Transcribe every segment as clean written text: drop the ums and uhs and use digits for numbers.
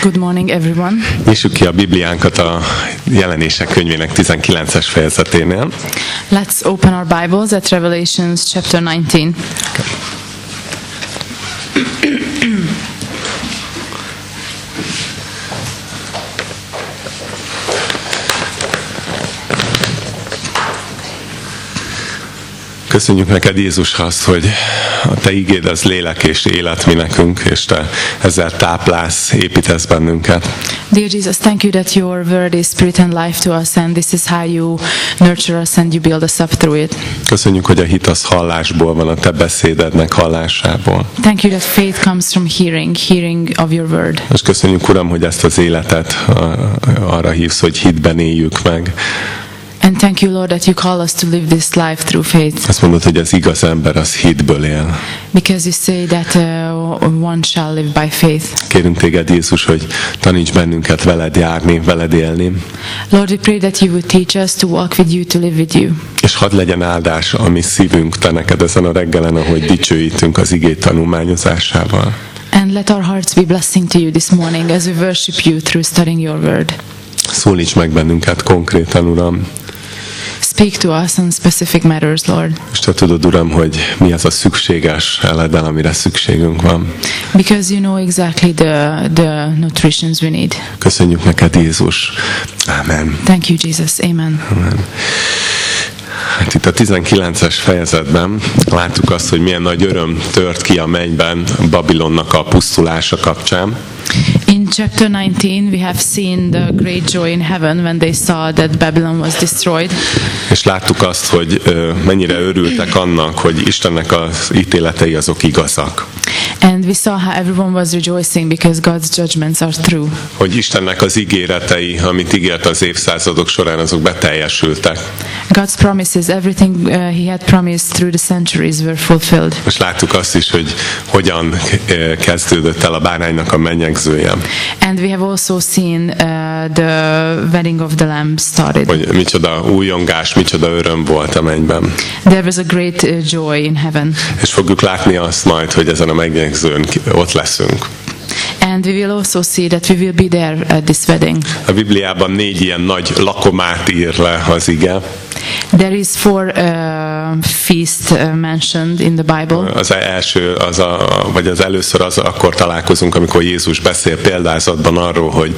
Good morning, everyone. Nyissuk ki a Bibliánkat a Jelenések könyvének 19-es fejezeténél. Let's open our Bibles at Revelations chapter 19. Köszönjük neked, Jézus, azt, hogy a te igéd az lélek és élet mi nekünk, és te ezzel táplálsz, építesz bennünket. Dear Jesus, thank you that your word is spirit and life to us, and this is how you nurture us and you build us up through it. Köszönjük, hogy a hit az hallásból van, a te beszédednek hallásából. Thank you that faith comes from hearing of your word. És köszönjük, Uram, hogy ezt az életet arra hívsz, hogy hitben éljük meg. And thank you, Lord, that you call us to live this life through faith. Azt mondod, hogy az igaz ember az hitből él. Because you say that one shall live by faith. Kérünk téged, Jézus, hogy taníts bennünket veled járni, veled élni. Lord, we pray that you would teach us to walk with you, to live with you. És hadd legyen áldás a mi szívünk te neked ezen a reggelen, ahogy dicsőítünk az igét tanulmányozásával. And let our hearts be blessing to you this morning as we worship you through studying your word. Szólíts meg bennünket konkrétan, Uram. Speak to us on specific matters, Lord. És te tudod, Uram, hogy mi az a szükséges eledel, amire szükségünk van. Because you know exactly the nutritions we need. Köszönjük neked, Jézus. Amen. Thank you, Jesus. Amen. Amen. Hát itt a 19-es fejezetben láttuk azt, hogy milyen nagy öröm tört ki a mennyben Babilonnak a pusztulása kapcsán. In chapter 19 we have seen the great joy in heaven when they saw that Babylon was destroyed. És láttuk azt, hogy mennyire örültek annak, hogy Istennek az ítéletei azok igazak. And we saw how everyone was rejoicing because God's judgments are true. Hogy Istennek az ígéretei, amit ígért az évszázadok során, azok beteljesültek. God's promises, everything he had promised through the centuries were fulfilled. És láttuk azt is, hogy hogyan kezdődött el a báránynak a menyegzője. And we have also seen the wedding of the Lamb started. Hogy micsoda újongás, micsoda öröm volt a mennyben. There was a great joy in heaven. És fogjuk látni azt majd, hogy ezen a menyegzőn ott leszünk. And we will also see that we will be there at this wedding. A Bibliában 4 ilyen nagy lakomát ír le az ige. There is 4 feasts mentioned in the Bible. Az első, vagy az először akkor találkozunk, amikor Jézus beszél példázatban arról, hogy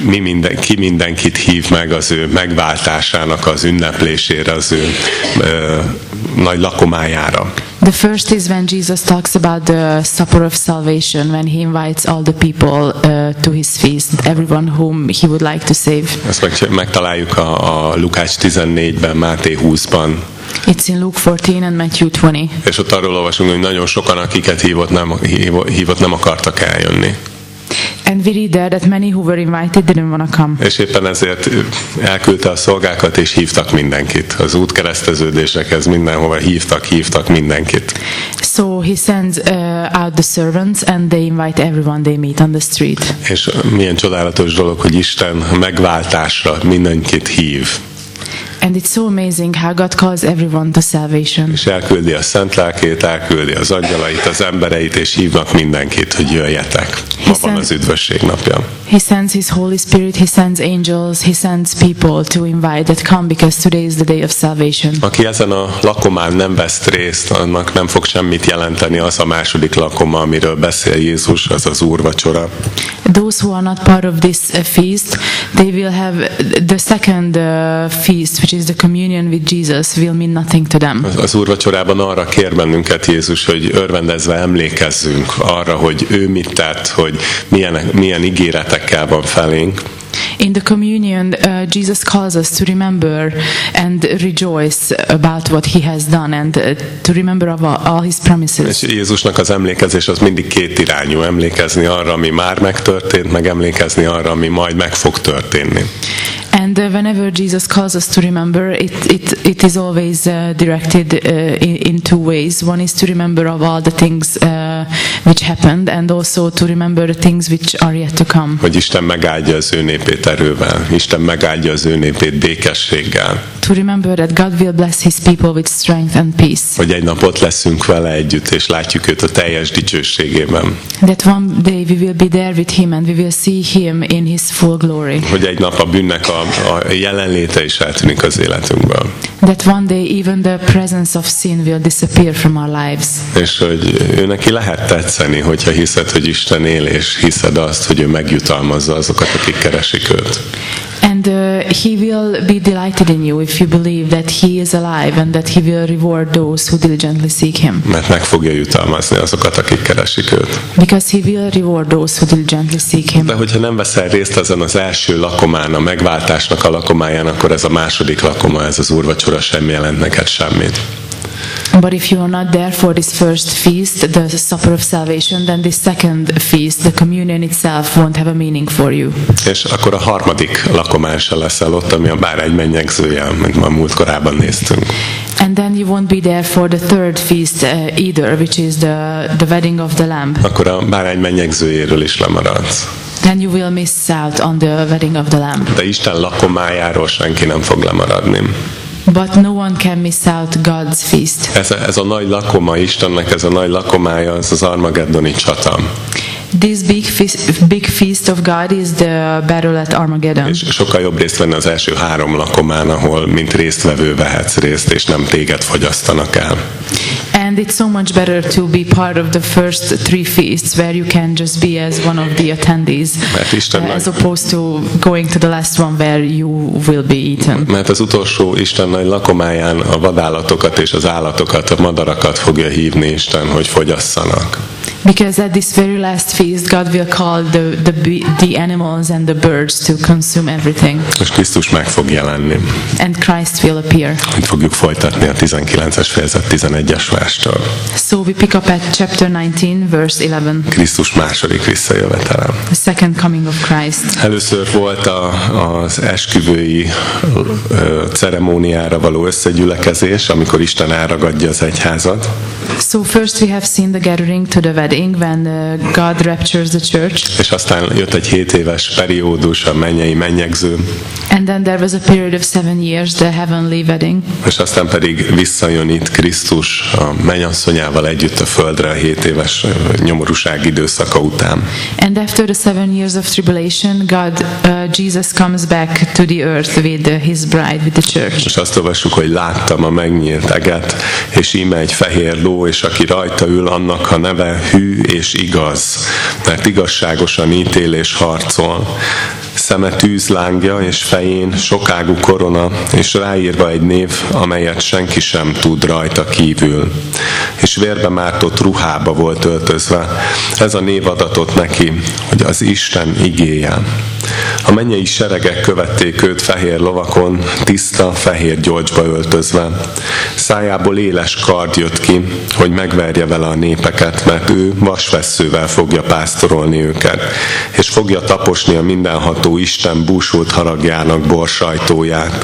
ki mindenkit hív meg az ő megváltásának az ünneplésére, az ő nagy lakomájára. The first is when Jesus talks about the supper of salvation, when he invites all the people to his feast, everyone whom he would like to save. Ezt megtaláljuk a Lukács 14-ben, Máté 20-ban. It's in Luke 14 and Matthew 20. És ott arról olvasunk, hogy nagyon sokan, akiket hívott, nem akartak eljönni. And we read there that many who were invited didn't want to come. És éppen ezért elküldte a szolgákat, és hívtak mindenkit. Az útkereszteződésekhez mindenhova hívtak mindenkit. So he sends out the servants and they invite everyone they meet on the street. És milyen csodálatos dolog, hogy Isten megváltásra mindenkit hív. And it's so amazing how God calls everyone to salvation. És elküldi a szent lelkét, elküldi az angyalait, az embereit, és hívnak mindenkit, hogy jöjjetek. Ma van az üdvösség napja. He sends his Holy Spirit, he sends angels, he sends people to invite that come because today is the day of salvation. Aki ezen a lakomán nem vesz részt, annak nem fog semmit jelenteni az a második lakoma, amiről beszél Jézus, az az úrvacsora. Those who are not part of this feast, they will have the second feast, which is the communion with Jesus, will mean nothing to them. Az úrvacsorában arra kér bennünket Jézus, hogy örvendezve emlékezzünk arra, hogy ő mit tett, hogy milyen ígéretekkel van felénk. In the communion, Jesus calls us to remember and rejoice about what he has done and to remember all his promises. És Jézusnak az emlékezés az mindig kétirányú. Emlékezni arra, ami már megtörtént, meg emlékezni arra, ami majd meg fog történni. And whenever Jesus calls us to remember, it is always directed in 2 ways. One is to remember of all the things which happened, and also to remember the things which are yet to come. Hogy Isten megáldja az ő népét erővel, Isten megáldja az ő népét békességgel. to remember that God will bless His people with strength and peace. Hogy egy nap ott leszünk vele együtt, és látjuk őt a teljes dicsőségében. That one day we will be there with Him and we will see Him in His full glory. Hogy egy nap a bűnnek a jelenléte is eltűnik az életünkből. That one day even the presence of sin will disappear from our lives. És hogy ő neki lehet tetszeni, hogyha hiszed, hogy Isten él, és hiszed azt, hogy ő megjutalmazza azokat, akik keresik őt. And He will be delighted in you if you believe that He is alive and that He will reward those who diligently seek Him. Mert meg fogja jutalmazni azokat, akik keresik őt. Because He will reward those who diligently seek Him. De hogyha nem veszel részt ezen az első lakomán, a megváltásnak a lakomáján, akkor ez a második lakoma, ez az úrvacsora sem jelent neked semmit. But if you are not there for this first feast, the supper of salvation, then this second feast, the communion itself, won't have a meaning for you. És akkor a harmadik lakomán se leszel ott, ami a bárány mennyegzője, amit ma múltkorában néztünk. And then you won't be there for the third feast either, which is the wedding of the Lamb. Akkor a bárány mennyegzőjéről is lemaradsz. Then you will miss out on the wedding of the Lamb. De Isten lakomájáról senki nem fog lemaradni. But no one can miss out God's feast. Ez a nagy lakoma Istennek, ez a nagy lakomája, ez az Armageddoni csata. This big feast of God is the battle at Armageddon. És sokkal jobb részt venni az első 3 lakomán, ahol mint résztvevő vehetsz részt, és nem téged fogyasztanak el. And it's so much better to be part of the first 3 feasts where you can just be as one of the attendees as opposed to going to the last one where you will be eaten. Mert az utolsó Isten nagy lakomáján a vadállatokat és az állatokat, a madarakat fogja hívni Isten, hogy fogyasszanak. Because at this very last feast, God will call the animals and the birds to consume everything. És Krisztus meg fog jelenni. And Christ will appear. Itt fogjuk folytatni a 19-es fejezet 11-es verstől. So we pick up at chapter 19, verse 11. Krisztus második visszajövetele. The second coming of Christ. Először volt az esküvői ceremóniára való összegyülekezés, amikor Isten elragadja az egyházat. So first we have seen the gathering to the wedding when God raptures the church. És aztán jött egy 7 éves periódus, a mennyei mennyegző. And then there was a period of 7 years, the heavenly wedding. És aztán pedig visszajön itt Krisztus a mennyasszonyával együtt a földre a 7 éves nyomorúság időszaka után. And after the 7 years of tribulation, Jesus comes back to the earth with His bride, with the church. És azt olvassuk, hogy láttam a megnyílt eget, és íme egy fehér ló, és aki rajta ül, annak a neve hű és igaz, mert igazságosan ítél és harcol. Szeme tűzlángja, és fején sokágú korona, és ráírva egy név, amelyet senki sem tud rajta kívül. És vérbe mártott ruhába volt öltözve. Ez a név adatott neki, hogy az Isten igéje. A mennyei seregek követték őt fehér lovakon, tiszta, fehér gyolcsba öltözve. Szájából éles kard jött ki, hogy megverje vele a népeket, mert ő vasvesszővel fogja pásztorolni őket, és fogja taposni a mindenható Isten búsult haragjának borsajtóját.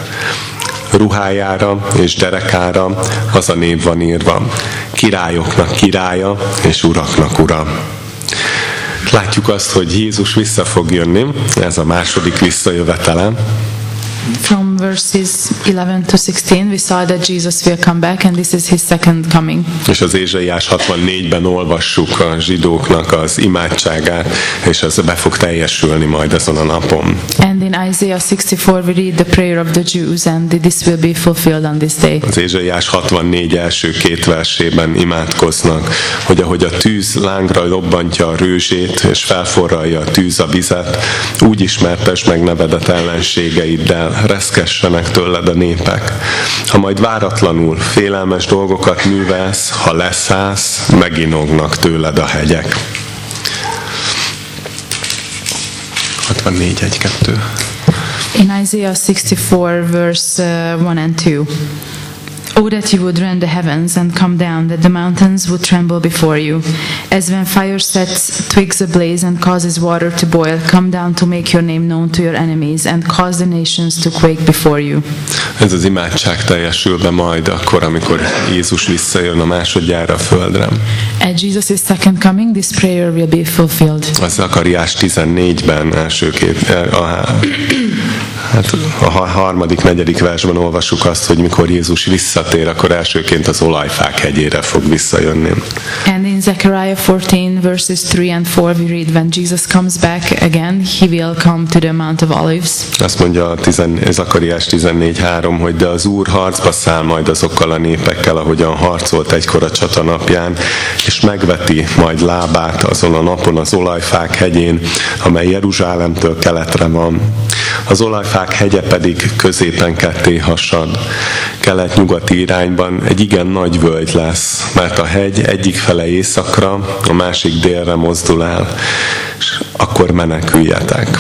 Ruhájára és derekára az a név van írva: királyoknak királya és uraknak ura. Látjuk azt, hogy Jézus vissza fog jönni, ez a második visszajövetele. From verses 11 to 16 we saw that Jesus will come back and this is His second coming. És az Ézsaiás 64-ben olvassuk a zsidóknak az imádságát, és ez be fog teljesülni majd ezen a napon. And in Isaiah 64 we read the prayer of the Jews and this will be fulfilled on this day. Az Ézsaiás 64 első 2 versében imádkoznak, hogy ahogy a tűz lángra lobbantja a rőzsét, és felforralja a tűz a vizet, úgy ismertesd meg nevedet ellenségeiddel, reszkessenek tőled a népek. Ha majd váratlanul félelmes dolgokat művelsz, ha leszállsz, meginognak tőled a hegyek. 64:1-2. In Isaiah 64 verse 1 and 2. Oh, that you would rend the heavens and come down, that the mountains would tremble before you. As when fire sets twigs ablaze and causes water to boil, come down to make your name known to your enemies and cause the nations to quake before you. Ez az imádság teljesül be majd akkor, amikor Jézus visszajön a másodjára a földre. At Jesus' second coming, this prayer will be fulfilled. Az Zakariás 14-ben első Hát a harmadik, negyedik versben olvassuk azt, hogy mikor Jézus visszatér, akkor elsőként az olajfák hegyére fog visszajönni. And in Zechariah 14 verses 3 and 4 we read, when Jesus comes back again, he will come to the Mount of Olives. Azt mondja Zakariás 14:3, hogy de az Úr harcba száll majd azokkal a népekkel, ahogyan harcolt egykor a csata napján, és megveti majd lábát azon a napon az olajfák hegyén, amely Jeruzsálemtől keletre van. Az olajfák hegye pedig középen ketté hasad. Kelet-nyugati irányban egy igen nagy völgy lesz, mert a hegy egyik fele északra, a másik délre mozdul el, és akkor meneküljetek.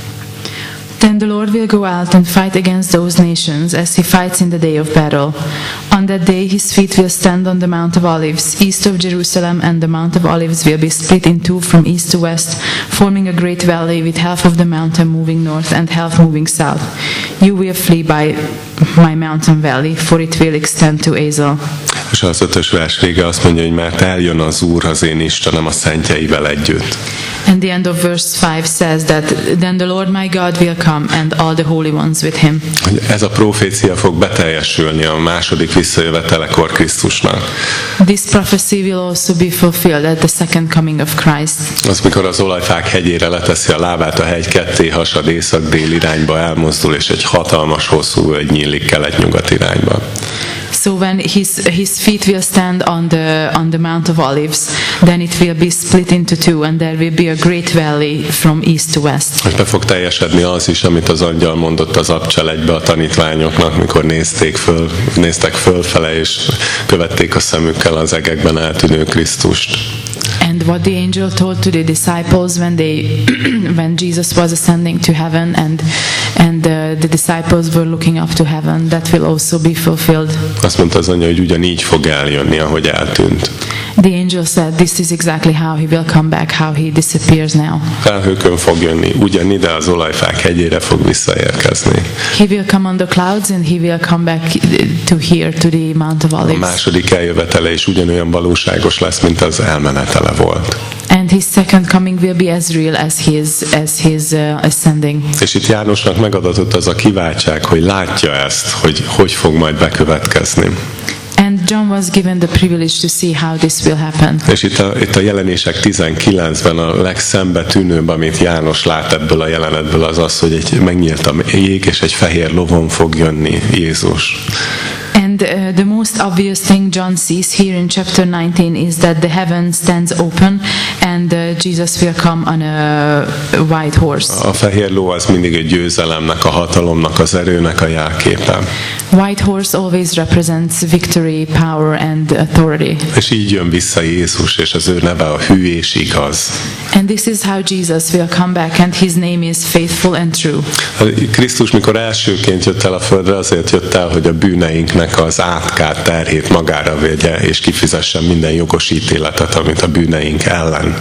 Then the Lord will go out and fight against those nations as he fights in the day of battle. On that day his feet will stand on the Mount of Olives, east of Jerusalem, and the Mount of Olives will be split in two from east to west, forming a great valley with half of the mountain moving north and half moving south. You will flee by my mountain valley, for it will extend to Azel. És az 5. vers vége azt mondja, hogy mert eljön az Úr, az én Istenem a szentjeivel együtt. And the end of verse 5 says that then the Lord my God will come and all the holy ones with him. Ez a profécia fog beteljesülni a második visszajövetelekor Krisztusnak. This prophecy will also be fulfilled at the second coming of Christ. Az, mikor az olajfák hegyére leteszi a lábát, a hegy ketté hasad, észak-dél irányba elmozdul, és egy hatalmas hosszú völgy nyílik kelet-nyugat irányba. So when his feet will stand on the Mount of Olives, then it will be split into two, and there will be a great valley from east to west. És be fog teljesedni az is, amit az angyal mondott az Abcselegybe a tanítványoknak, mikor néztek fölfele, és követték a szemükkel az egekben eltűnő Krisztust. And what the angel told to the disciples when Jesus was ascending to heaven, and the disciples were looking up to heaven, that will also be fulfilled. Azt mondta az anya, hogy ugyanígy fog eljönni, ahogy eltűnt. The angel said, this is exactly how he will come back, how he disappears now. Felhőkön fog jönni, ugyanide az olajfák hegyére fog visszaérkezni. He will come on the clouds and he will come back to here, to the Mount of Olives. A második eljövetele is ugyanolyan valóságos lesz, mint az elmenetele volt. And his second coming will be as real as his ascending. És itt Jánosnak megadatott az a kiváltság, hogy látja ezt, hogy fog majd bekövetkezni. And John was given the privilege to see how this will happen. És itt a Jelenések 19-ben a legszembetűnőbb, amit János lát ebből a jelenetből, az, hogy megnyílt a ég, és egy fehér lovon fog jönni Jézus. And the most obvious thing John sees here in chapter 19 is that the heaven stands open and Jesus will come on a white horse. A fehér ló az mindig egy győzelemnek, a hatalomnak, az erőnek a jelképe. White horse always represents victory, power and authority. És így jön vissza Jézus, és az ő neve a hű és igaz. And this is how Jesus will come back, and his name is faithful and true. Krisztus, mikor elsőként jött el a földre, azért jött el, hogy a bűneinknek az átkát, terhét magára vegye, és kifizessen minden jogos ítéletet, amit a bűneink ellen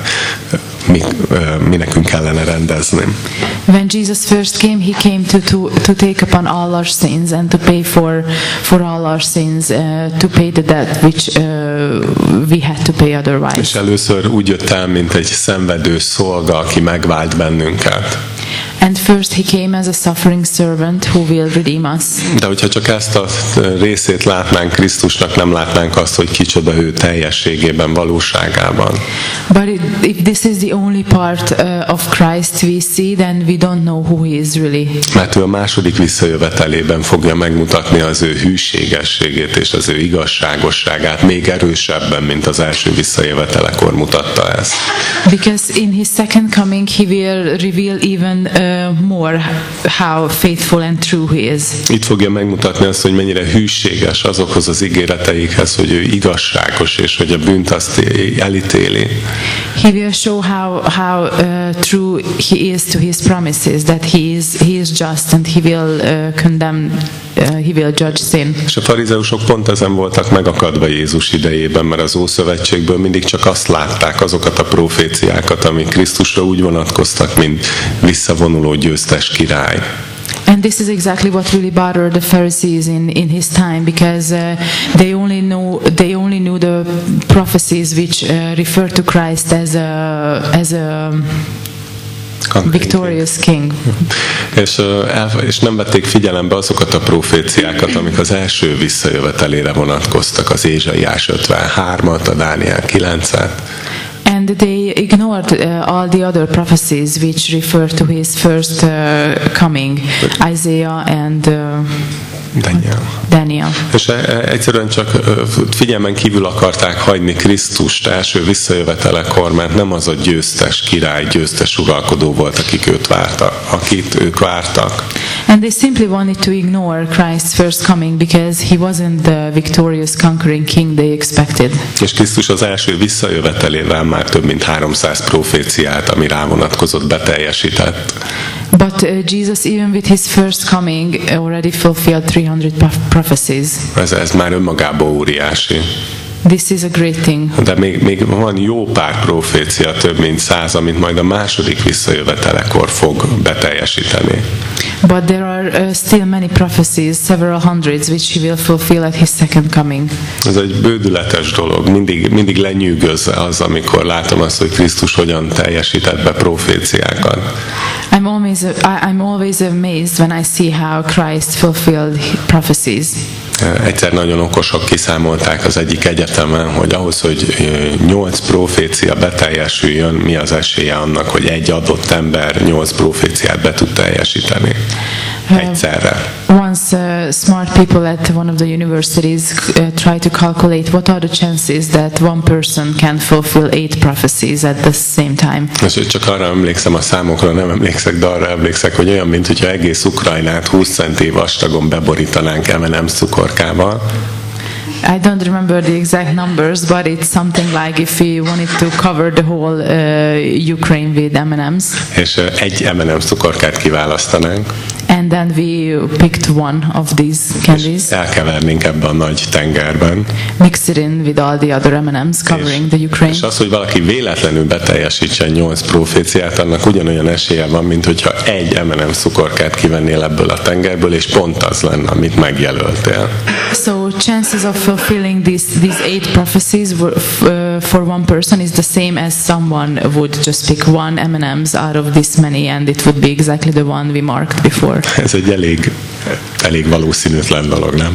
mi nekünk kellene rendezni. When Jesus first came, he came to take upon all our sins and to pay for all our sins, to pay the debt which we had to pay otherwise. És először úgy jött el, mint egy szenvedő szolga, aki megvált bennünket. And first he came as a suffering servant who will redeem us. De hogyha csak ezt a részét látnánk Krisztusnak, nem látnánk azt, hogy kicsoda ő teljességében, valóságában. But if this is the only part of Christ we see, then we don't know who he is really. Mert ő a második visszajövetelében fogja megmutatni az ő hűségességét és az ő igazságosságát még erősebben, mint az első visszajövetelekor mutatta ezt. Because in his second coming he will reveal even more how faithful and true he is. Itt fogja megmutatni azt, hogy mennyire hűséges azokhoz az ígéreteikhez, hogy ő igazságos, és hogy a bűnt azt elítéli. He will show how true he is to his promises, that he is just and he will condemn, he will judge sin. És a farizeusok pont ezen voltak megakadva Jézus idejében, mert az Ószövetségből mindig csak azt látták, azokat a proféciákat, amik Krisztusra úgy vonatkoztak, mint visszavonuló győztes király. And this is exactly what really bothered the Pharisees in his time, because they only knew the prophecies which refer to Christ as a victorious king. És nem vették figyelembe azokat a proféciákat, amik az első visszajövetelére vonatkoztak, az Ézsaiás 53-at, a Dániel 9-et. And they ignored all the other prophecies which refer to his first coming, Isaiah and Daniel. És egyszerűen csak figyelmen kívül akarták hagyni Krisztust első visszajövetelekor, mert nem az a győztes király, győztes uralkodó volt, akit ők vártak. And they simply wanted to ignore Christ's first coming because he wasn't the victorious conquering king they expected. És Krisztus az első visszajövetelével már több mint 300 proféciát, ami rá vonatkozott, beteljesített. But Jesus, even with his first coming, already fulfilled 300 prophecies. Ez már önmagában óriási. This is a great thing. De még van jó pár profécia, több mint 100, amit majd a második visszajövetelekor fog beteljesíteni. But there are still many prophecies, several hundreds, which he will fulfill at his second coming. Ez egy bődületes dolog. Mindig lenyűgöz az, amikor látom azt, hogy Krisztus hogyan teljesített be proféciákat. I'm always amazed when I see how Christ fulfilled prophecies. Egyszer nagyon okosok kiszámolták az egyik egyetemen, hogy ahhoz, hogy 8 profécia beteljesüljön, mi az esélye annak, hogy egy adott ember 8 proféciát be tud teljesíteni egyszerre. Once smart people at one of the universities try to calculate what are the chances that one person can fulfill 8 prophecies at the same time. És csak arra emlékszem, a számokra nem emlékszek, de arra emlékszek, hogy olyan, mint hogyha egész Ukrajnát 20 centi vastagon beborítanánk M&M's cukorkával. I don't remember the exact numbers, but it's something like if we wanted to cover the whole Ukraine with M&Ms. És egy M&M's cukorkát kiválasztanánk. And then we picked one of these candies. Elkevernénk ebbe a nagy tengerben. Mix it in with all the other M&Ms covering the Ukraine. És az, hogy valaki véletlenül beteljesítsen 8 proféciát, annak ugyanolyan esélye van, mint hogyha egy M&M cukorkát kivennél ebből a tengerből, és pont az lenne, amit megjelöltél. So chances of fulfilling these 8 prophecies for one person is the same as someone would just pick one M&Ms out of this many, and it would be exactly the one we marked before. Ez egy elég valószínűtlen dolog, nem?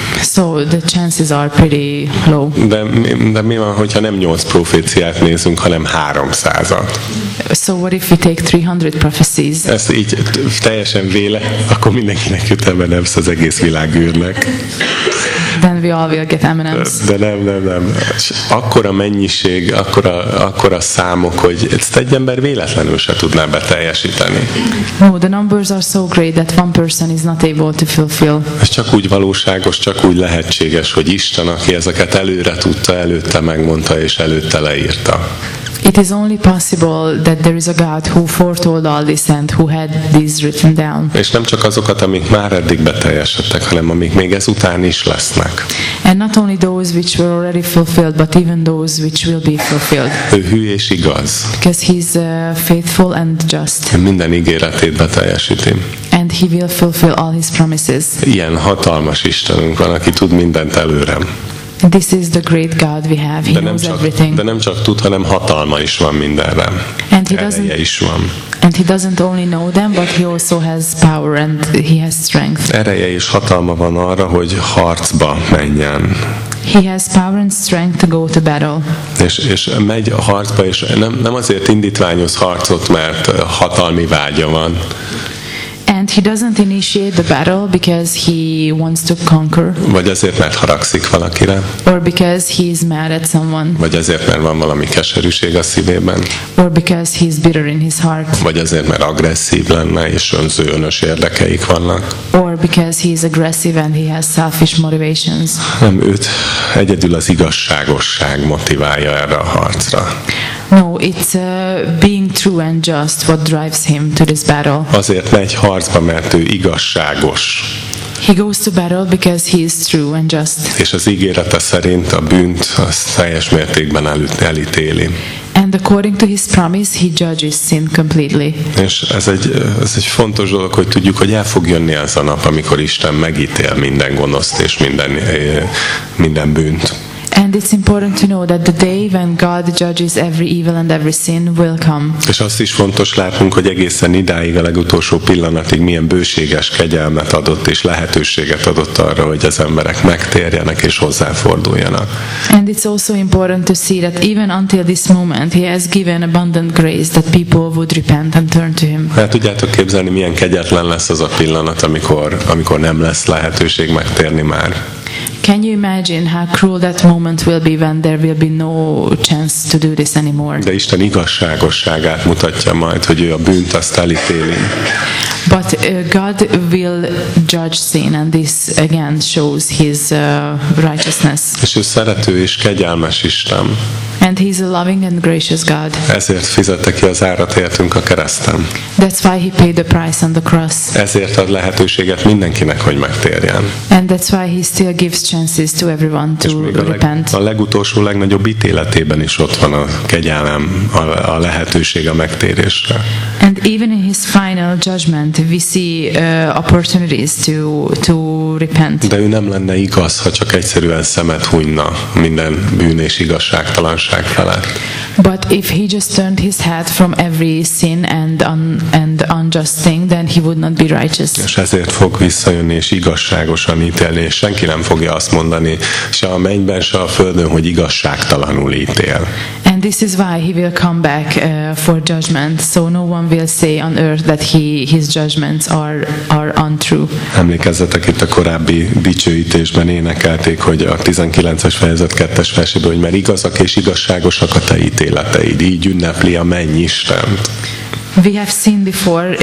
So the chances are pretty low. De mi van, hogyha nem 8 proféciát nézünk, hanem 300-at? So what if we take 300 prophecies? Ez így teljesen akkor mindenkinek jut M&M's az egész világűrnek. Then we all will get M&M's. De nem. Akkora mennyiség, akkora számok, hogy ezt egy ember véletlenül se tudná beteljesíteni. No, the numbers are so great that one person is not able to fulfill. Ez csak úgy valóságos, csak úgy lehetséges, hogy Isten, aki ezeket előre tudta, előtte megmondta és előtte leírta. It is only possible that there is a God who foretold all this and who had this written down. És nem csak azokat, amik már eddig beteljesedtek, hanem amik még ezután is lesznek. And not only those which were already fulfilled, but even those which will be fulfilled. Ő hű és igaz. Because he's faithful and just. Minden ígéretét beteljesíti. And he will fulfill all his promises. Ilyen hatalmas Istenünk van, aki tud mindent előre. This is the great God we have. He knows everything. De nem csak tud, hanem hatalma is van mindenre. Ereje is van. And he doesn't only know them, but he also has power and he has strength. Ereje és hatalma van arra, hogy harcba menjen. He has power and strength to go to battle. És megy a harcba, és nem azért indítványoz harcot, mert hatalmi vágya van. And he doesn't initiate the battle because he wants to conquer. Vagy azért, mert haragszik valakire. Or because he is mad at someone. Vagy azért, mert van valami keserűség a szívében. Or because he is bitter in his heart. Vagy azért, mert agresszív lenne és önző érdekeik vannak. Or because he is aggressive and he has selfish motivations. Nem, őt egyedül az igazságosság motiválja erre a harcra. No, it's being true and just what drives him to this battle. Azért megy harcba, mert ő igazságos. He goes to battle because he is true and just. És az ígérete szerint a bűnt azt teljes mértékben elítéli. And according to his promise, he judges sin completely. És ez egy fontos dolog, hogy tudjuk, hogy el fog jönni az a nap, amikor Isten megítél minden gonoszt és minden bűnt. And it's important to know that the day when God judges every evil and every sin will come. És azt is fontos látnunk, hogy egészen idáig, a legutolsó pillanatig milyen bőséges kegyelmet adott és lehetőséget adott arra, hogy az emberek megtérjenek és hozzáforduljanak. And it's also important to see that even until this moment he has given abundant grace that people would repent and turn to him. Hát tudjátok képzelni, milyen kegyetlen lesz az a pillanat, amikor nem lesz lehetőség megtérni már. Can you imagine how cruel that moment will be when there will be no chance to do this anymore? De Isten igazságosságát mutatja majd, hogy ő a bűnt azt elítéli. But God will judge sin, and this again shows his righteousness. És ő szerető és kegyelmes Isten. And he's a loving and gracious God. Ezért fizette ki az árat értünk a kereszten. That's why he paid the price on the cross. Ezért ad lehetőséget mindenkinek, hogy megtérjen. And that's why he still gives chances to everyone to repent. A legutolsó, legnagyobb ítéletében is ott van a kegyelem, a lehetőség a megtérésre. And even in his final judgment, we see opportunities to repent. De ő nem lenne igaz, ha csak egyszerűen szemet hunyna minden bűn és igazságtalanság felett. But if he just turned his head from every sin and unjust thing, then he would not be righteous. És ezért fog visszajönni és igazságosan ítélni, és senki nem fogja azt mondani, se a mennyben, se a földön, hogy igazságtalanul ítél. And this is why he will come back for judgment. So no one will say on earth that his judgments are untrue. Emlékezzetek, itt a korábbi dicsőítésben énekelték, hogy a 19-es fejezet 2-es verséből, hogy mert igazak és igazságosak a te ítéleteid, így ünnepli a menny Istent. We have seen before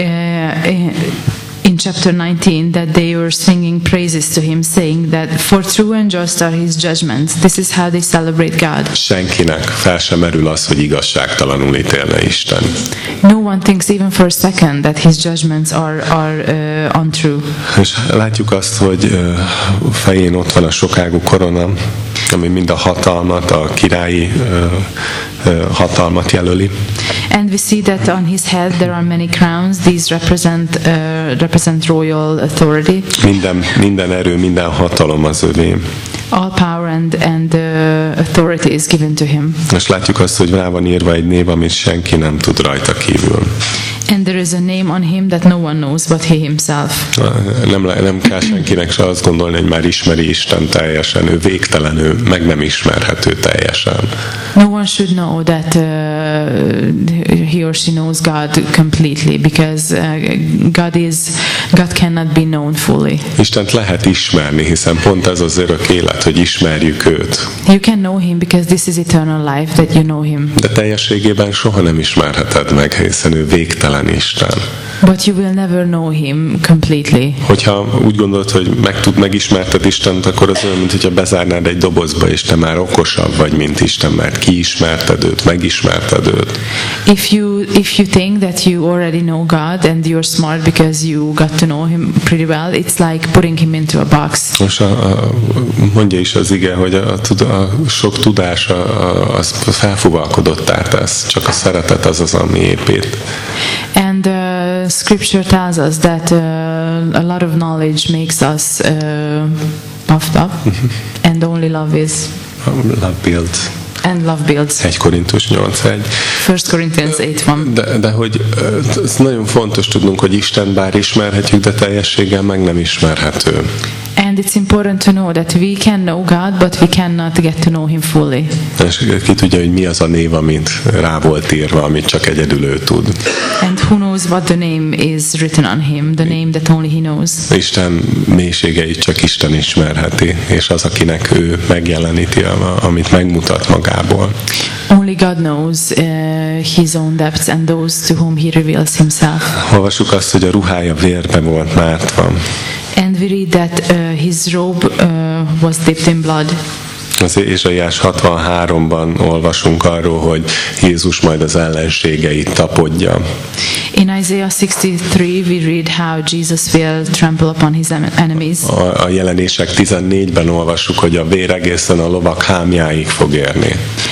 in chapter 19 that they were singing praises to him, saying that for true and just are his judgments. This is how they celebrate God. Senkinek fel sem merül az, hogy igazságtalanul ítélne Isten. No one thinks even for a second that his judgments are untrue. És látjuk azt, hogy fején ott van a sokágú korona, ami mind a hatalmat, a királyi hatalmat jelöli. And we see that on his head there are many crowns. These represent royal authority. Minden erő, minden hatalom az övé. All power and authority is given to him. És látjuk azt, hogy rá van írva egy név, amit senki nem tud rajta kívül. And there is a name on him that no one knows but he himself. Nem kell senkinek se azt gondolni, hogy már ismeri Isten teljesen, ő végtelen, ő meg nem ismerhető teljesen. No one should know that he or she knows God completely, because God cannot be known fully. Istent lehet ismerni, hiszen pont ez az örök élet, hogy ismerjük őt. You can know him because this is eternal life, that you know him. De teljességében soha nem ismerheted meg, hiszen ő végtelen Isten. But you will never know him completely. Hogyha úgy gondolod, hogy megismerted Istent, akkor az olyan, mint hogyha bezárnád egy dobozba, és te már okosabb vagy, mint Isten, mert kiismerted őt, megismerted őt. If you think that you already know God and you're smart because you got to know him pretty well, it's like putting him into a box. Most mondja is az ige, hogy a sok tudás az felfúvalkodottá tesz, csak a szeretet az, ami épít. And Scripture tells us that a lot of knowledge makes us puffed up, and only love is Love builds. And love builds. 1 Korintus 8:1. 1 Corinthians 8:1. De hogy ez nagyon fontos tudnunk, hogy Isten bár ismerhetjük, de teljességgel meg nem ismerhető. And it's important to know that we can know God, but we cannot get to know him fully. És ki tudja, hogy mi az a név, amit rá volt írva, amit csak egyedül ő tud. And who knows what the name is written on him, the name that only he knows. Isten mélységeit csak Isten ismerheti, és az, akinek ő megjeleníti, amit megmutat magából. Only God knows his own depths and those to whom he reveals himself. Olvassuk azt, hogy a ruhája vérbe volt mártva. And we read that his robe was dipped in blood. Az Ézsaiás 63-ban olvasunk arról, hogy Jézus majd az ellenségeit tapodja. In Isaiah 63 we read how Jesus will trample upon his enemies. A Jelenések 14-ben olvassuk, hogy a vér egészen a lovak hámjáig fog érni.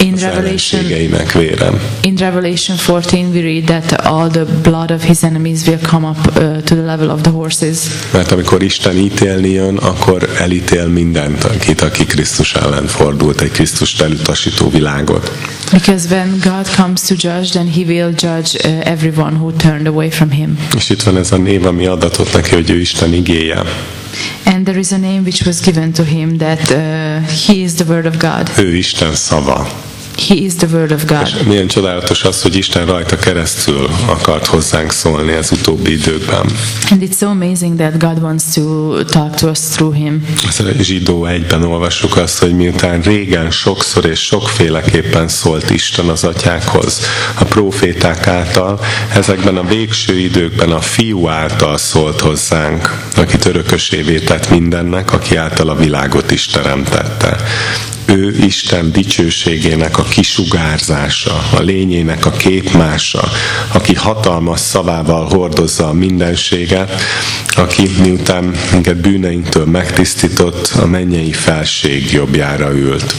az ellenségeinek vére. In Revelation 14 we read that all the blood of his enemies will come up to the level of the horses. Mert amikor Isten ítélni jön, akkor elítél mindent, aki Krisztus ellen fordult, egy Krisztust elutasító világot. Because when God comes to judge, then he will judge everyone who turned away from him. És itt van ez a név, ami adatott neki, hogy ő Isten igéje. And there is a name which was given to him that he is the word of God. Ő Isten szava. He is the word of God. És milyen csodálatos az, hogy Isten rajta keresztül akart hozzánk szólni az utóbbi időkben. And it's so amazing that God wants to talk to us through him. Zsidó 1-ben olvassuk azt, hogy miután régen sokszor és sokféleképpen szólt Isten az atyákhoz, a próféták által, ezekben a végső időkben a Fiú által szólt hozzánk, akit örökösévé tett mindennek, aki által a világot is teremtette. Ő Isten dicsőségének a kisugárzása, a lényének a képmása, aki hatalmas szavával hordozza a mindenséget, aki miután minket bűneinktől megtisztított, a mennyei felség jobbjára ült.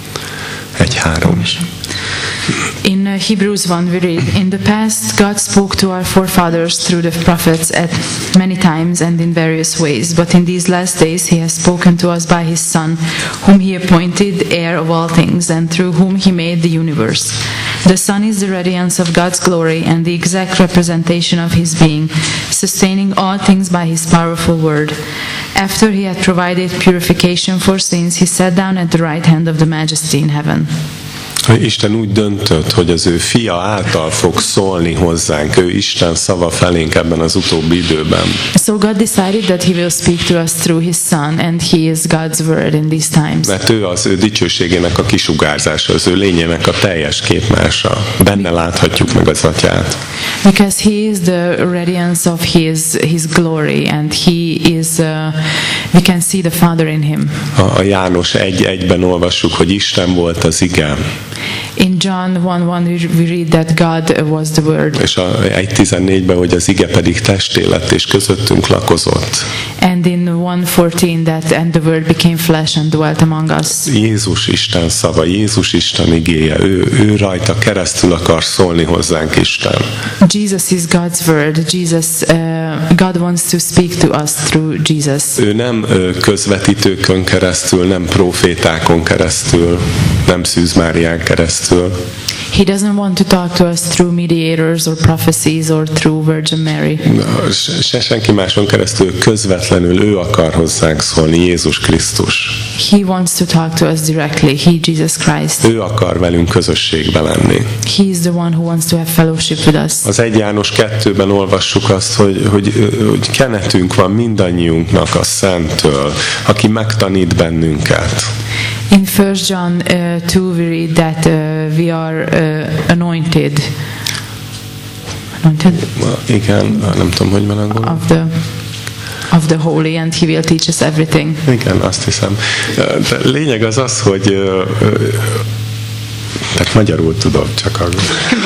1-3. In Hebrews 1 we read, in the past God spoke to our forefathers through the prophets at many times and in various ways, but in these last days he has spoken to us by his Son, whom he appointed heir of all things and through whom he made the universe. The Son is the radiance of God's glory and the exact representation of his being, sustaining all things by his powerful word. After he had provided purification for sins, he sat down at the right hand of the Majesty in heaven. Isten úgy döntött, hogy az ő fia által fog szólni hozzánk, ő Isten szava felénk ebben az utóbbi időben. So God decided that he will speak to us through his Son, and he is God's word in these times. Mert ő az ő dicsőségének a kisugárzása, az ő lényének a teljes képmása. Benne láthatjuk meg az atyát. Because he is the radiance of his glory, and he is we can see the Father in him. A János 1:1-ben olvassuk, hogy Isten volt az ige. In John 1:1 we read that God was the Word. És a 1:14-ben, hogy az ige pedig testé lett és közöttünk lakozott. And in 1:14 that and the Word became flesh and dwelt among us. Jézus Isten szava, Jézus Isten igéje, ő rajta keresztül akar szólni hozzánk Isten. Jesus is God's word. God wants to speak to us through Jesus. Ő nem közvetítőkön keresztül, nem profétákon keresztül, nem Szűz Márián keresztül. He doesn't want to talk to us through mediators or prophecies or through Virgin Mary. Se senki máson keresztül, közvetlenül ő akar hozzánk szólni, Jézus Krisztus. He wants to talk to us directly. He, Jesus Christ. Ő akar velünk közösségbe lenni. He is the one who wants to have fellowship with us. Az 1 János 2-ben olvassuk azt, hogy kenetünk van mindannyiunknak a Szenttől, aki megtanít bennünket. In 1 John 2 we read that we are anointed. Igen, nem tudom, hogy van angolul. Of the holy, and he will teach us everything. Igen, azt hiszem. De lényeg az, hogy tehát magyarul tudok, csak angolul.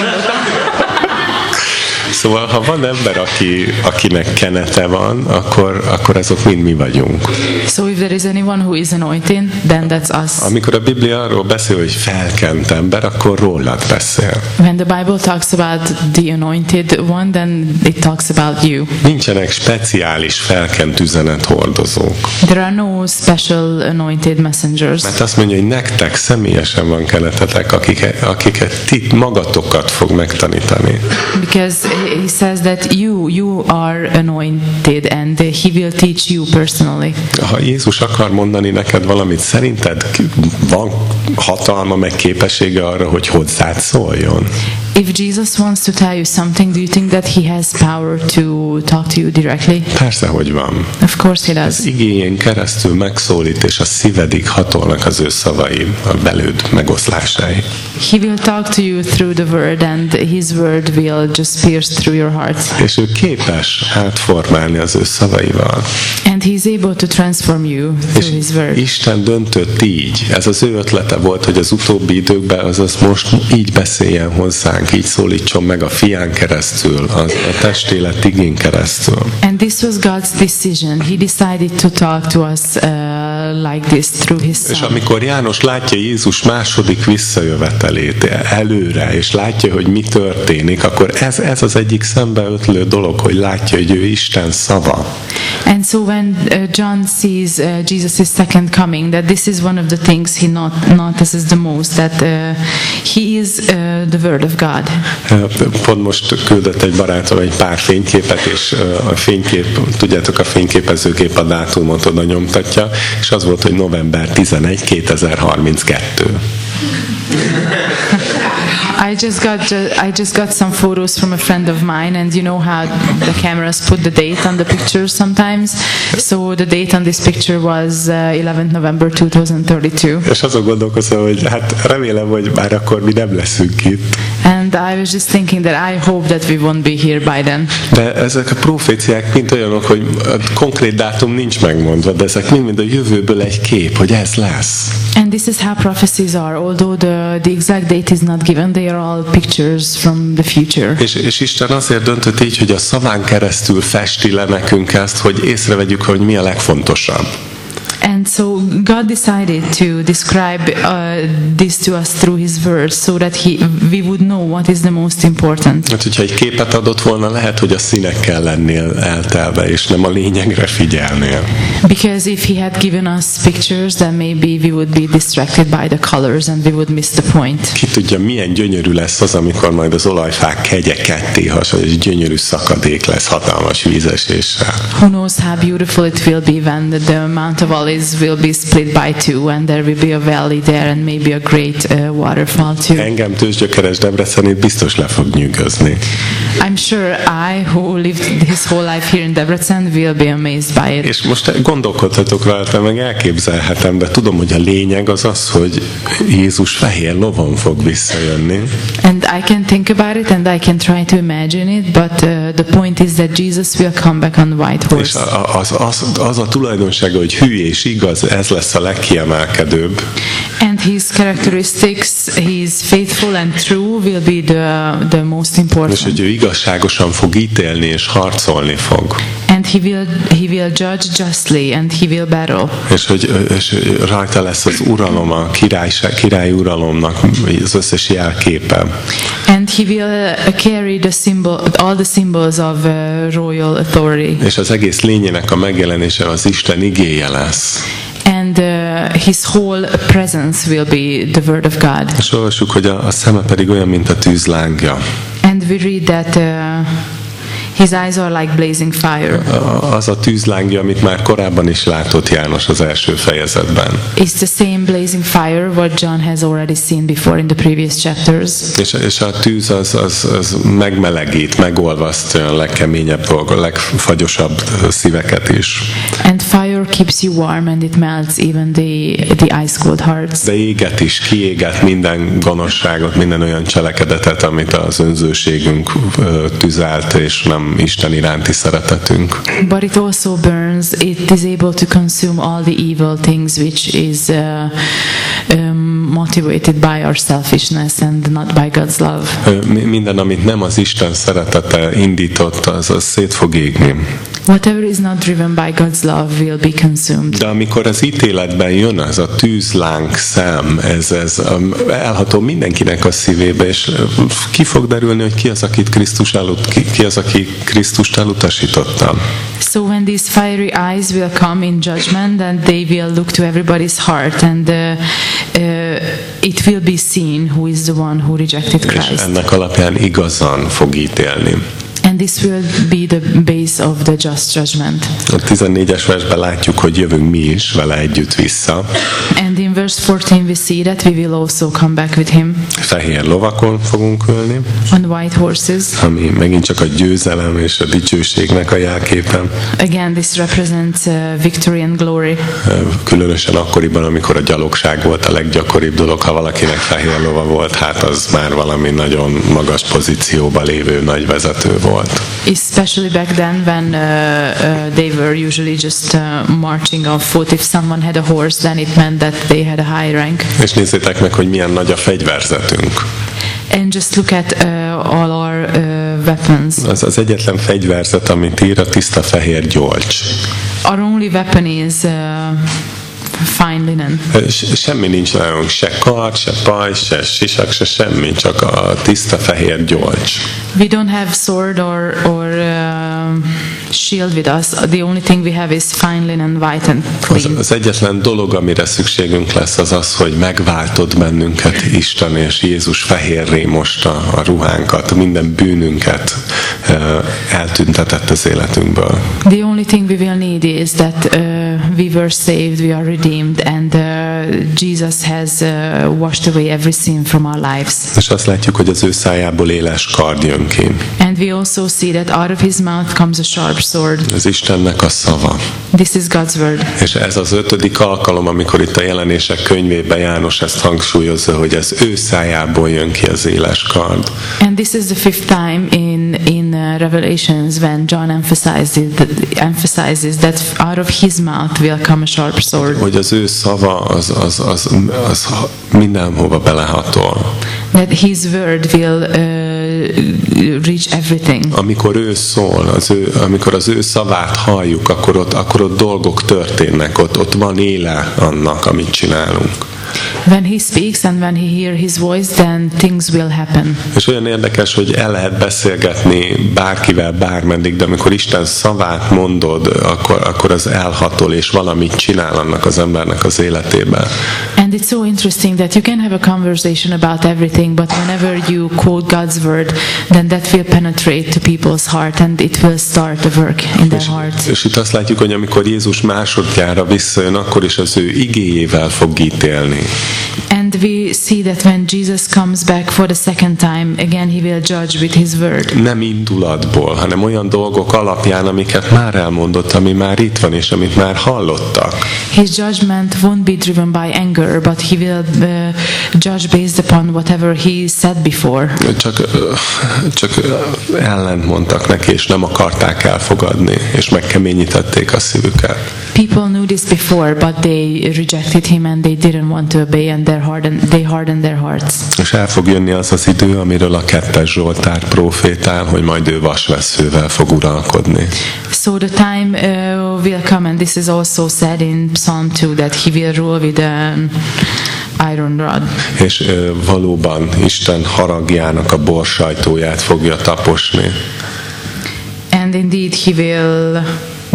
Szóval, ha van ember, akinek kenete van, akkor azok mind mi vagyunk. So if there is anyone who is anointed, then that's us. Amikor a Biblia arról beszél, hogy felkent ember, akkor rólad beszél. When the Bible talks about the anointed one, then it talks about you. Nincsenek speciális felkent üzenethordozók. There are no special anointed messengers. Mert azt mondja, hogy nektek személyesen van kenetetek, akiket ti magatokat fog megtanítani. Because he says that you are anointed and he will teach you personally. Ha Jézus akar mondani neked valamit, szerinted van hatalma, meg képessége arra, hogy hozzád szóljon? If Jesus wants to tell you something, do you think that he has power to talk to you directly? Persze, hogy van. Of course he does. Az igéjén keresztül megszólít, és a szívedig hatolnak az ő szavai, a belőd megoszlásai. He will talk to you through the word, and his word will just pierce through your heart. És ő képes átformálni az ő szavaival. And he is able to transform you through his word. Isten döntött így. Ez az ő ötlete volt, hogy az utóbbi időkben, azaz most így beszéljen hozzánk. hozzánk, így szólítson meg a fián keresztül, a testélet igén keresztül. And this was God's decision. He decided to talk to us like this through His És Son. amikor János látja Jézus második visszajövetelét előre, és látja, hogy mi történik, akkor ez az egyik szembeötlő dolog, hogy látja, hogy ő Isten szava. And so when John sees Jesus' second coming, that this is one of the things he notices the most, that he is the Word of God. Pont most küldött egy barátom egy pár fényképet, és a fénykép, tudjátok, a fényképezőgép a dátumot oda nyomtatja, és az volt, hogy november 11, 2032. I just got some photos from a friend of mine, and you know how the cameras put the date on the pictures sometimes. So the date on this picture was 11th November 2032. És azon gondolkozom, hogy hát remélem, hogy már akkor mi nem leszünk itt. And I was just thinking that I hope that we won't be here by then. De ezek a proféciák mind olyanok, hogy a konkrét dátum nincs megmondva, de ezek mind a jövőből egy kép, hogy ez lesz. And this is how prophecies are. Although the exact date is not given, they are all pictures from the future. És Isten azért döntött így, hogy a szaván keresztül festi le nekünk ezt, hogy észrevegyük, hogy mi a legfontosabb. And so God decided to describe this to us through His words, so that we would know what is the most important. Hát, hogyha egy képet adott volna, lehet, hogy a színekkel lennél eltelve, és nem a lényegre figyelnél. Because if He had given us pictures, then maybe we would be distracted by the colors and we would miss the point. Ki tudja, milyen gyönyörű lesz az, amikor majd az olajfák kegye ketté hasonló, és gyönyörű szakadék lesz hatalmas vízeséssel. Who knows how beautiful it will be when the Mount of Olives will be split by two, and there will be a valley there, and maybe a great waterfall too. Engem tőzsgyökeres Debrecenét biztos le fog nyűgözni. I'm sure I, who lived his whole life here in Debrecen, will be amazed by it. És most gondolkodhatok rajta, meg elképzelhetem, de tudom, hogy a lényeg az az, hogy Jézus fehér lovon fog visszajönni. And I can think about it, and I can try to imagine it, but the point is that Jesus will come back on the white És horse. az a tulajdonsága, hogy hű és igaz, ez lesz a legkiemelkedőbb. And his characteristics, he is faithful and true, will be the most És important. hogy ő igazságosan fog ítélni és harcolni fog. And he will judge justly, and he will battle. És rajta lesz az uralom, a király uralomnak az összes jelképe. And he will carry all the symbols of royal authority. És az egész lényének a megjelenése az Isten igéje lesz. And his whole presence will be the word of God. És olvassuk, hogy a szeme pedig olyan, mint a tűzlángja. And we read that his eyes are like blazing fire. Az a tűzlángja, amit már korábban is látott János az első fejezetben. It's the same blazing fire what John has already seen before in the previous chapters. És a tűz az megmelegít, megolvaszt a legkeményebb dolgok, a legfagyosabb szíveket is. And fire keeps you warm, and it melts even the ice cold hearts. De éget is, kiéget minden gonoszságot, minden olyan cselekedetet, amit az önzőségünk tüzelt, és nem Isten iránti szeretetünk. But it also burns. It is able to consume all the evil things which is motivated by our selfishness and not by God's love. Minden, amit nem az Isten szeretete indított, az szét fog égni. Whatever is not driven by God's love will be consumed. De amikor az ítéletben jön ez a tűzláng szem, ez elható mindenkinek a szívébe, és ki fog derülni, hogy ki az, aki Krisztust elutasította. So when these fiery eyes will come in judgment, then they will look to everybody's heart, and it will be seen who is the one who rejected És Christ. ennek alapján igazan fog ítélni. And this will be the base of the just judgment. A 14-es versben látjuk, hogy jövünk mi is vele együtt vissza. And in verse 14 we see that we will also come back with him Fehér lovakon fogunk ülni, on white horses. ami megint csak a győzelem és a dicsőségnek a jelképe. Again, this represents victory and glory. Különösen akkoriban, amikor a gyalogság volt a leggyakoribb dolog, ha valakinek fehér lova volt, hát az már valami nagyon magas pozícióban lévő nagy vezető volt. Especially back then when they were usually just marching on foot. If someone had a horse, then it meant that they had a high rank. És nézzétek meg, hogy milyen nagy a fegyverzetünk. And just look at all our weapons. Az egyetlen fegyverzet, amit ír, a tiszta fehér gyolcs. Our only weapon is fine linen. Semmi nincs nálunk, se kard, se paj, se sisak, se semmi, csak a tiszta fehér gyolcs. We don't have sword or shield with us. The only thing we have is fine linen, white and clean. Az egyetlen dolog, amire szükségünk lesz, az az, hogy megváltott bennünket Isten, és Jézus fehérré mosta a ruhánkat, minden bűnünket eltüntetett az életünkből. The only thing we will need is that we were saved, we are redeemed, and Jesus has washed away every sin from our lives. És azt látjuk, hogy az ő szájából éles kard jön ki. And we also see that out of his mouth comes a sharp sword. Ez Istennek a szava. This is God's word. És ez az 5. alkalom, amikor itt a Jelenések könyvében János ezt hangsúlyozza, hogy az ő szájából jön ki az éles kard. And this is the 5th time in Revelations when John emphasizes that out of his mouth will come a sharp sword. Hogy az ő szava az mindenhova belehatol. That his word will reach everything. Amikor ő szól, amikor az ő szavát halljuk, akkor ott dolgok történnek, ott van éle annak, amit csinálunk. When he speaks and when he hears his voice, then things will happen. És olyan érdekes, hogy el lehet beszélgetni bárkivel, bármeddig, de amikor Isten szavát mondod, akkor az elhatol, és valamit csinál annak az embernek az életében. And it's so interesting that you can have a conversation about everything, but whenever you quote God's word, then that will penetrate to people's heart, and it will start a work in their heart. És itt azt látjuk, hogy amikor Jézus másodjára visszajön, akkor is az ő igéjével fog ítélni. And we see that when Jesus comes back for the second time, again he will judge with his word. Nem indulatból, hanem olyan dolgok alapján, amiket már elmondott, ami már itt van, és amit már hallottak. His judgment won't be driven by anger, but he will judge based upon whatever he said before. Csak ellent mondtak neki, és nem akarták elfogadni, és megkeményítették a szívüket. People knew this before, but they rejected him and they didn't want to obey, and they hardened their hearts. És el fog jönni az az idő, amiről a 2. Zsoltár prófétál, hogy majd ő vasvesszővel fog uralkodni. So the time will come, and this is also said in Psalm 2, that he will rule with an iron rod. És valóban Isten haragjának a borsajtóját fogja taposni. And indeed he will...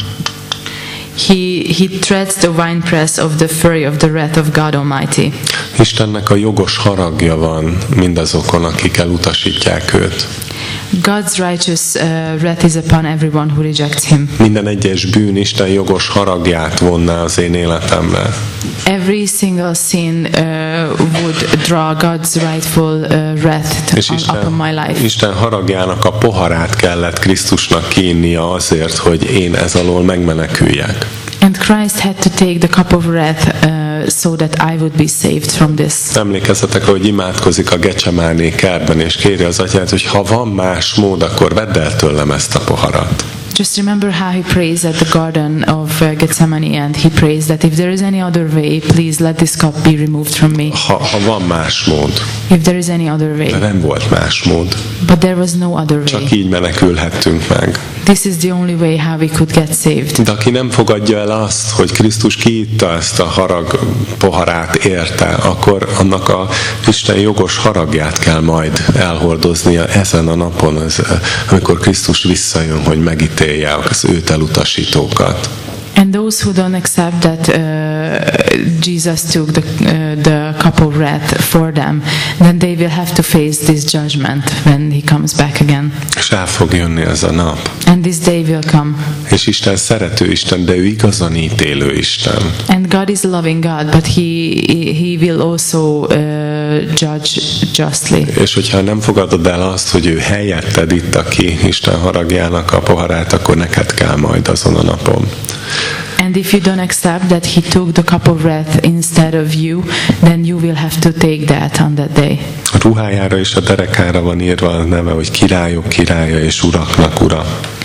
He treads the winepress of the fury of the wrath of God Almighty. Istennek a jogos haragja van mindazokon, akik elutasítják őt. God's righteous wrath is upon everyone who rejects him. Minden egyes bűn Isten jogos haragját vonná az én életembe. Every single sin would draw God's rightful wrath upon my life. Isten haragjának a poharát kellett Krisztusnak kiinnia azért, hogy én ez alól megmeneküljek. And Christ had to take the cup of wrath so that I would be saved from this. Emlékezzetek, hogy imádkozik a Gecsemáné kertben, és kéri az atyát, hogy ha van más mód, akkor vedd el tőlem ezt a poharat. Just remember how he prays at the Garden of Gethsemane, and he prays that if there is any other way, please let this cup be removed from me. Ha van más mód. If there is any other way. De nem volt más mód. But there was no other way. Csak így menekülhettünk meg. This is the only way how we could get saved. De aki nem fogadja el azt, hogy Krisztus kiitta ezt a harag poharát érte, akkor annak a Isten jogos haragját kell majd elhordoznia ezen a napon, amikor Krisztus visszajön, hogy megítélje az őt elutasítókat. And those who don't accept that Jesus took the cup of wrath for them, then they will have to face this judgment when he comes back again. És el fog jönni ez a nap. And this day will come. És Isten szerető Isten, de ő igazán ítélő Isten. And God is a loving God, but he will also judge justly. És hogyha nem fogadod el azt, hogy ő helyetted itta ki Isten haragjának a poharát, akkor neked kell majd azon a napon. And if you don't accept that he took the cup of wrath instead of you, then you will have to take that on that day. A ruhájára és a derekára van írva a neve, hogy királyok királya és uraknak ura.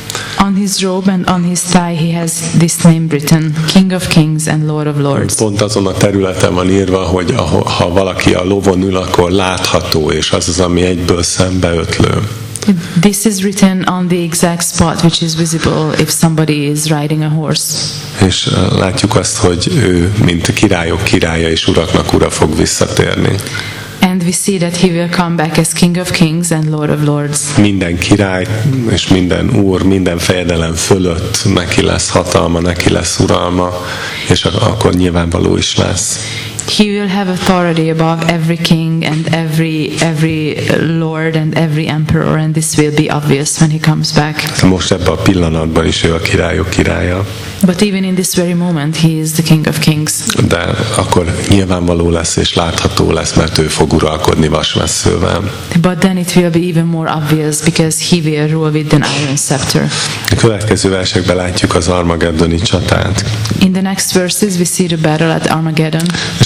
On his robe and on his thigh he has this name written, King of Kings and Lord of Lords. Pont azon a területen van írva, hogy ha valaki a lovon ül, akkor látható, és az az, ami egyből szembeötlő. This is written on the exact spot which is visible if somebody is riding a horse. És látjuk azt, hogy ő, mint királyok királya és uraknak ura fog visszatérni. And we see that he will come back as King of Kings and Lord of Lords. Minden király és minden úr, minden fejedelem fölött neki lesz hatalma, neki lesz uralma, és akkor nyilvánvaló is lesz. He will have authority above every king and every lord and every emperor, and this will be obvious when he comes back. Most ebben a pillanatban is ő a királyok királya. But even in this very moment, he is the King of Kings. De akkor nyilvánvaló lesz és látható lesz, mert ő fog uralkodni vasvesszővel. But then it will be even more obvious because he will rule with an iron scepter. A következő versekben látjuk az Armageddoni csatát. In the next verses we see the battle at Armageddon. És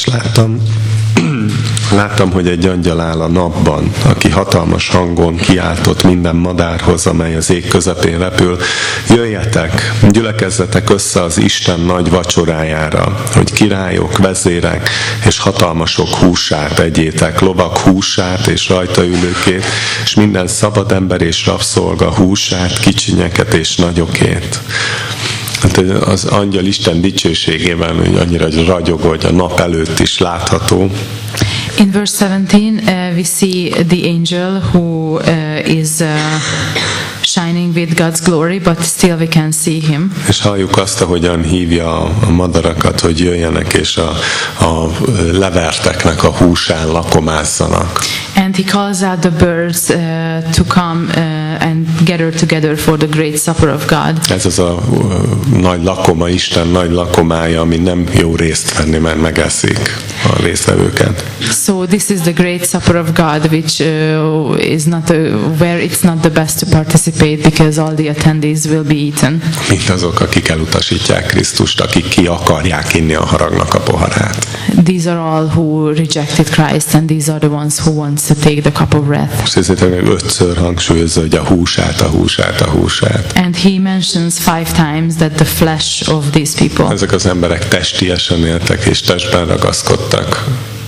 láttam, hogy egy angyal áll a napban, aki hatalmas hangon kiáltott minden madárhoz, amely az ég közepén repül. Jöjjetek, gyülekezzetek össze az Isten nagy vacsorájára, hogy királyok, vezérek és hatalmasok húsát egyétek, lovak húsát és rajta ülőkét, és minden szabad ember és rabszolga húsát, kicsinyeket és nagyokét. Hát az angyal Isten dicsőségében annyira ragyog, hogy a nap előtt is látható. In verse 17 we see the angel who is shining with God's glory, but still we can see him. És halljuk azt, ahogyan hívja a madarakat, hogy jöjjenek és a leverteknek a húsán lakomázzanak. And he calls out the birds to come and gather together for the great supper of God. Ez az a nagy lakoma, Isten nagy lakomája, ami nem jó részt venni, mert megeszik a résztvevőket. So this is the great supper of God, which is not where it's not the best to participate because all the attendees will be eaten. Mint azok, akik elutasítják Krisztust, akik ki akarják inni a haragnak a poharát. These are all who rejected Christ, and these are the ones who wants to take the cup of wrath. És ezért meg 5-ször hangsúlyozza, hogy a húsát, a húsát, a húsát. And he mentions 5 times that the flesh of these people. Ezek az emberek testiesen éltek és testben ragaszkodtak.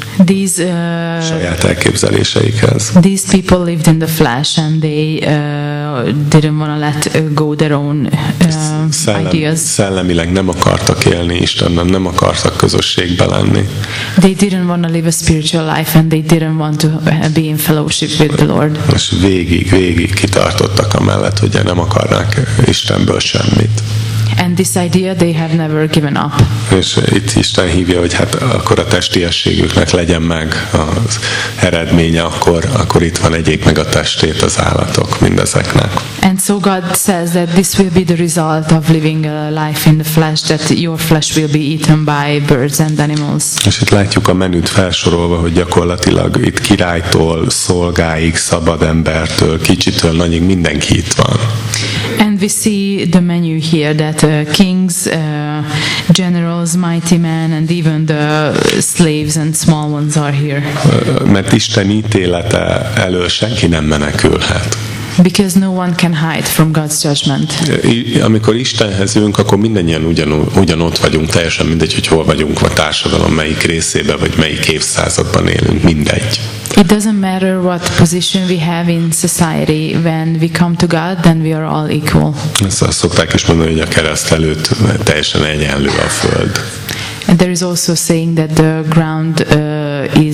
Saját elképzeléseikhez. These people lived in the flesh and they didn't want to let go their own ideas. Szellemileg nem akartak élni Istennel, nem akartak közösségbe lenni. They didn't want to live a spiritual life and they didn't want to be in fellowship with the Lord. És végig kitartottak amellett, hogy nem akarnak Istenből semmit. And this idea they have never given up. És itt Isten hívja, hogy hát akkor a testiességüknek legyen meg az eredménye, akkor itt van, egyék meg a testét az állatok mindezeknek. And so God says that this will be the result of living a life in the flesh, that your flesh will be eaten by birds and animals. És itt látjuk a menüt felsorolva, hogy gyakorlatilag itt királytól, szolgáig, szabad embertől, kicsitől nagyig mindenki itt van. And we see the menu here that kings, generals, mighty men, and even the slaves and small ones are here. Mert Isten ítélete elől senki nem menekülhet. Because no one can hide from God's judgment. Amikor Istenhez jövünk, akkor mindannyian ugyanott vagyunk, teljesen mindegy, hogy hol vagyunk a társadalom, melyik részében, vagy melyik évszázadban élünk, mindegy. It doesn't matter what position we have in society. When we come to God, then we are all equal. Azt szokták is mondani, hogy a kereszt előtt teljesen egyenlő a föld. And there is also saying that the ground is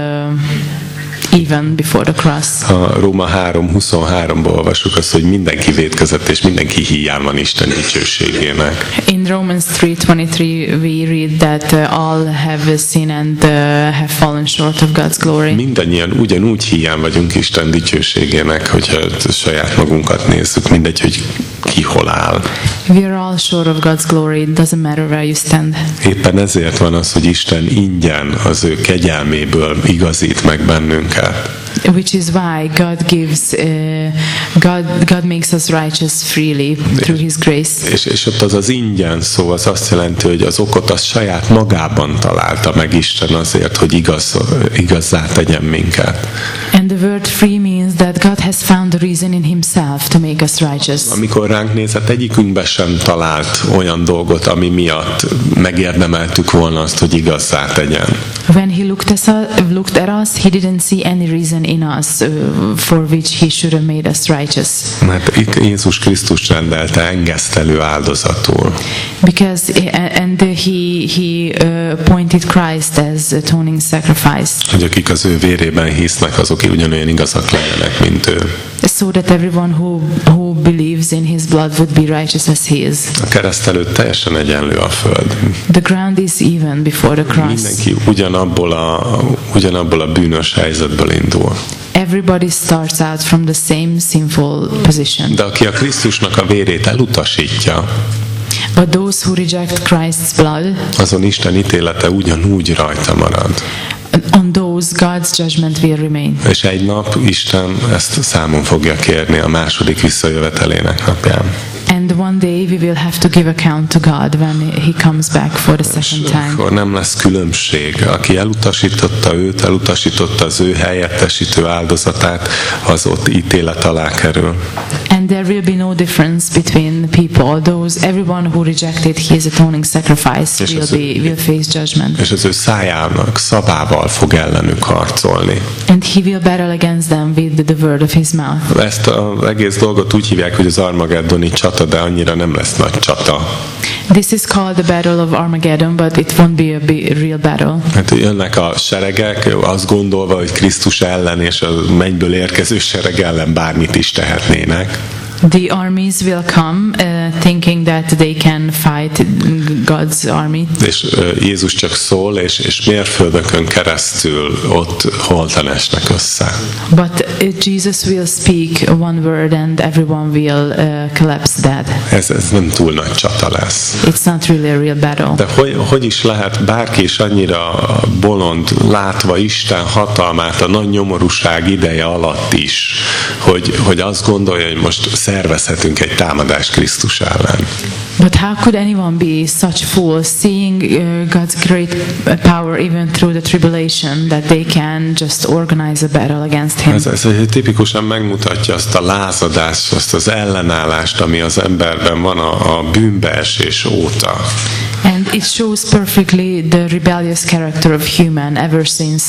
even before the cross. A Róma 3:23-ban olvasjuk azt, hogy mindenki vétkezett és mindenki hiány van Isten dicsőségének. In Romans 3:23 we read that all have sinned and have fallen short of God's glory. Mindannyian ugyanúgy hiány vagyunk Isten dicsőségének, hogyha saját magunkat nézzük, mindegy, hogy ki hol áll. We are all short of God's glory. It doesn't matter where you stand. Éppen ezért van az, hogy Isten ingyen az ő kegyelméből igazít meg bennünket. Which is why God gives, God makes us righteous freely through His grace. És ott az ingyen szó az azt jelenti, hogy az okot az saját magában találta meg Isten azért, hogy igazzá tegyen minket. And the word free means means that God has found the reason in himself to make us righteous. Amikor ránk nézett, egyikünkben sem talált olyan dolgot, ami miatt megérdemeltük volna azt, hogy igazzá tegyen. When he looked at us, he didn't see any reason in us for which he should have made us righteous. Mert itt Jézus Krisztus rendelte engesztelő áldozatul. Because he appointed Christ as atoning sacrifice. Hogy akik az ő vérében hisznek, azok ugyanolyan igazak legyenek, mint ő. So that everyone who believes in his blood would be righteous as he is. A kereszt előtt teljesen egyenlő a föld. The ground is even before the cross. Mindenki ugyanabból a bűnös helyzetből indul. Everybody starts out from the same sinful position. De aki a Krisztusnak a vérét elutasítja, but those who reject Christ's blood, azon Isten ítélete ugyanúgy rajta marad. On those God's judgment will remain. És egy nap Isten ezt számon fogja kérni a második visszajövetelének napján. And one day we will have to give account to God when he comes back for the second time. Akkor nem lesz különbség. Aki elutasította őt, elutasította az ő helyettesítő áldozatát, az ott ítélet alá kerül. And there will be no difference between people. Everyone who rejected his atoning sacrifice will face judgment. És az ő szavával fog ellenük harcolni. And he will battle against them with the word of his mouth. Ezt az egész dolgot úgy hívják, hogy az Armageddoni csata, de annyira nem lesz nagy csata. This is called the Battle of Armageddon, but it won't be a real battle. Hát jönnek a seregek, azt gondolva, hogy Krisztus ellen és a mennyből érkező sereg ellen bármit is tehetnének. The armies will come thinking that they can fight God's army. És Jézus csak szól, és mérföldökön keresztül ott holtan esnek össze. But Jesus will speak one word and everyone will collapse dead. Ez nem túl nagy csata lesz. It's not really a real battle. De hogy is lehet bárki is annyira bolond, látva Isten hatalmát a nagy nyomorúság ideje alatt is, hogy azt gondolja, hogy most szervezhetünk egy támadást Krisztus ellen. But how could anyone be such fool, seeing God's great power even through the tribulation, that they can just organize a battle against him? Ez tipikusan megmutatja azt a lázadást, azt az ellenállást, ami az emberben van a bűnbeesés óta. And it shows perfectly the rebellious character of human ever since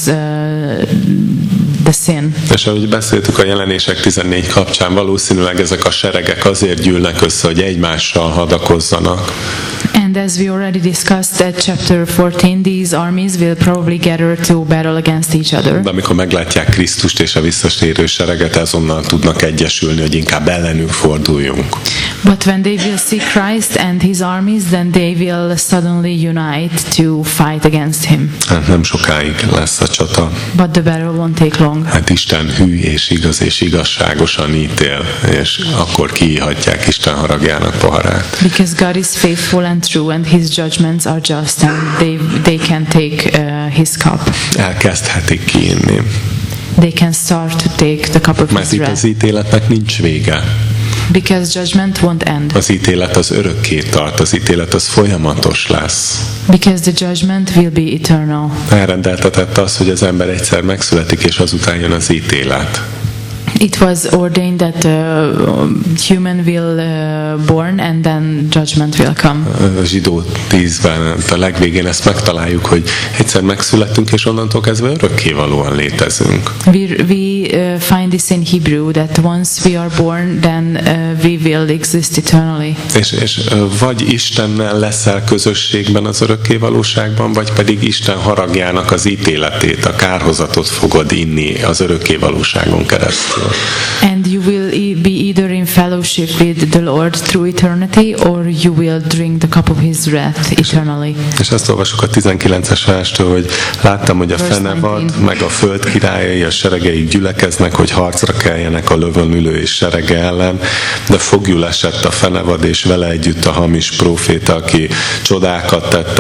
the sin. És ahogy beszéltük a Jelenések 14 kapcsán, valószínűleg ezek a seregek azért gyűlnek össze, hogy egymással hadakozzanak. And as we already discussed at chapter 14, these armies will probably gather to battle against each other. De amikor meglátják Krisztust és a visszatérő sereget, azonnal tudnak egyesülni, hogy inkább ellenük forduljunk. But when they will see Christ and his armies, then they will suddenly unite to fight against him. Hát nem sokáig lesz a csata. But the battle won't take long. Hát Isten hű és igaz és igazságosan ítél, és akkor kiihatják Isten haragjának poharát. Because God is faithful and true, and his judgments are just, and they can take his cup. Elkezdhetik kiinni. They can start to take the cup of Mert his itt az wrath. ítéletnek nincs vége. Because judgment won't end. Az ítélet az örökké tart, az ítélet az folyamatos lesz. Because the judgment will be eternal. Elrendeltetett az, hogy az ember egyszer megszületik, és azután jön az ítélet. It was ordained that human will born and then judgment will come. A Zsidó 10-ben a legvégén ezt megtaláljuk, hogy egyszer megszületünk, és onnantól kezdve örökkévalóan létezünk. We find this in Hebrew, that once we are born, then we will exist eternally. És vagy Istennel leszel közösségben az örökkévalóságban, vagy pedig Isten haragjának az ítéletét, a kárhozatot fogod inni az örökkévalóságon keresztül. And you will be either in fellowship with the Lord through eternity, or you will drink the cup of his wrath eternally. És azt olvasjuk a 19-es verstől, hogy láttam, hogy a fenevad, meg a föld királyai, a seregeik gyülekeznek, hogy harcra keljenek a lövön ülő és serege ellen, de foglyul esett a fenevad, és vele együtt a hamis próféta, aki csodákat tette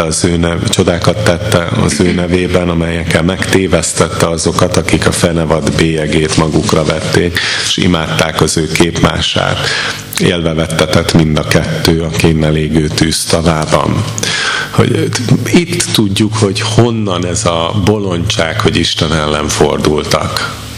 az ő nevében, amelyekkel megtévesztette azokat, akik a fenevad bélyegét magukra vették, és imádták az ő képmását. Élve vettetett mind a kettő a kénnel égő tűz tavában. Hogy itt tudjuk, hogy honnan ez a bolondság, hogy Isten ellen fordultak.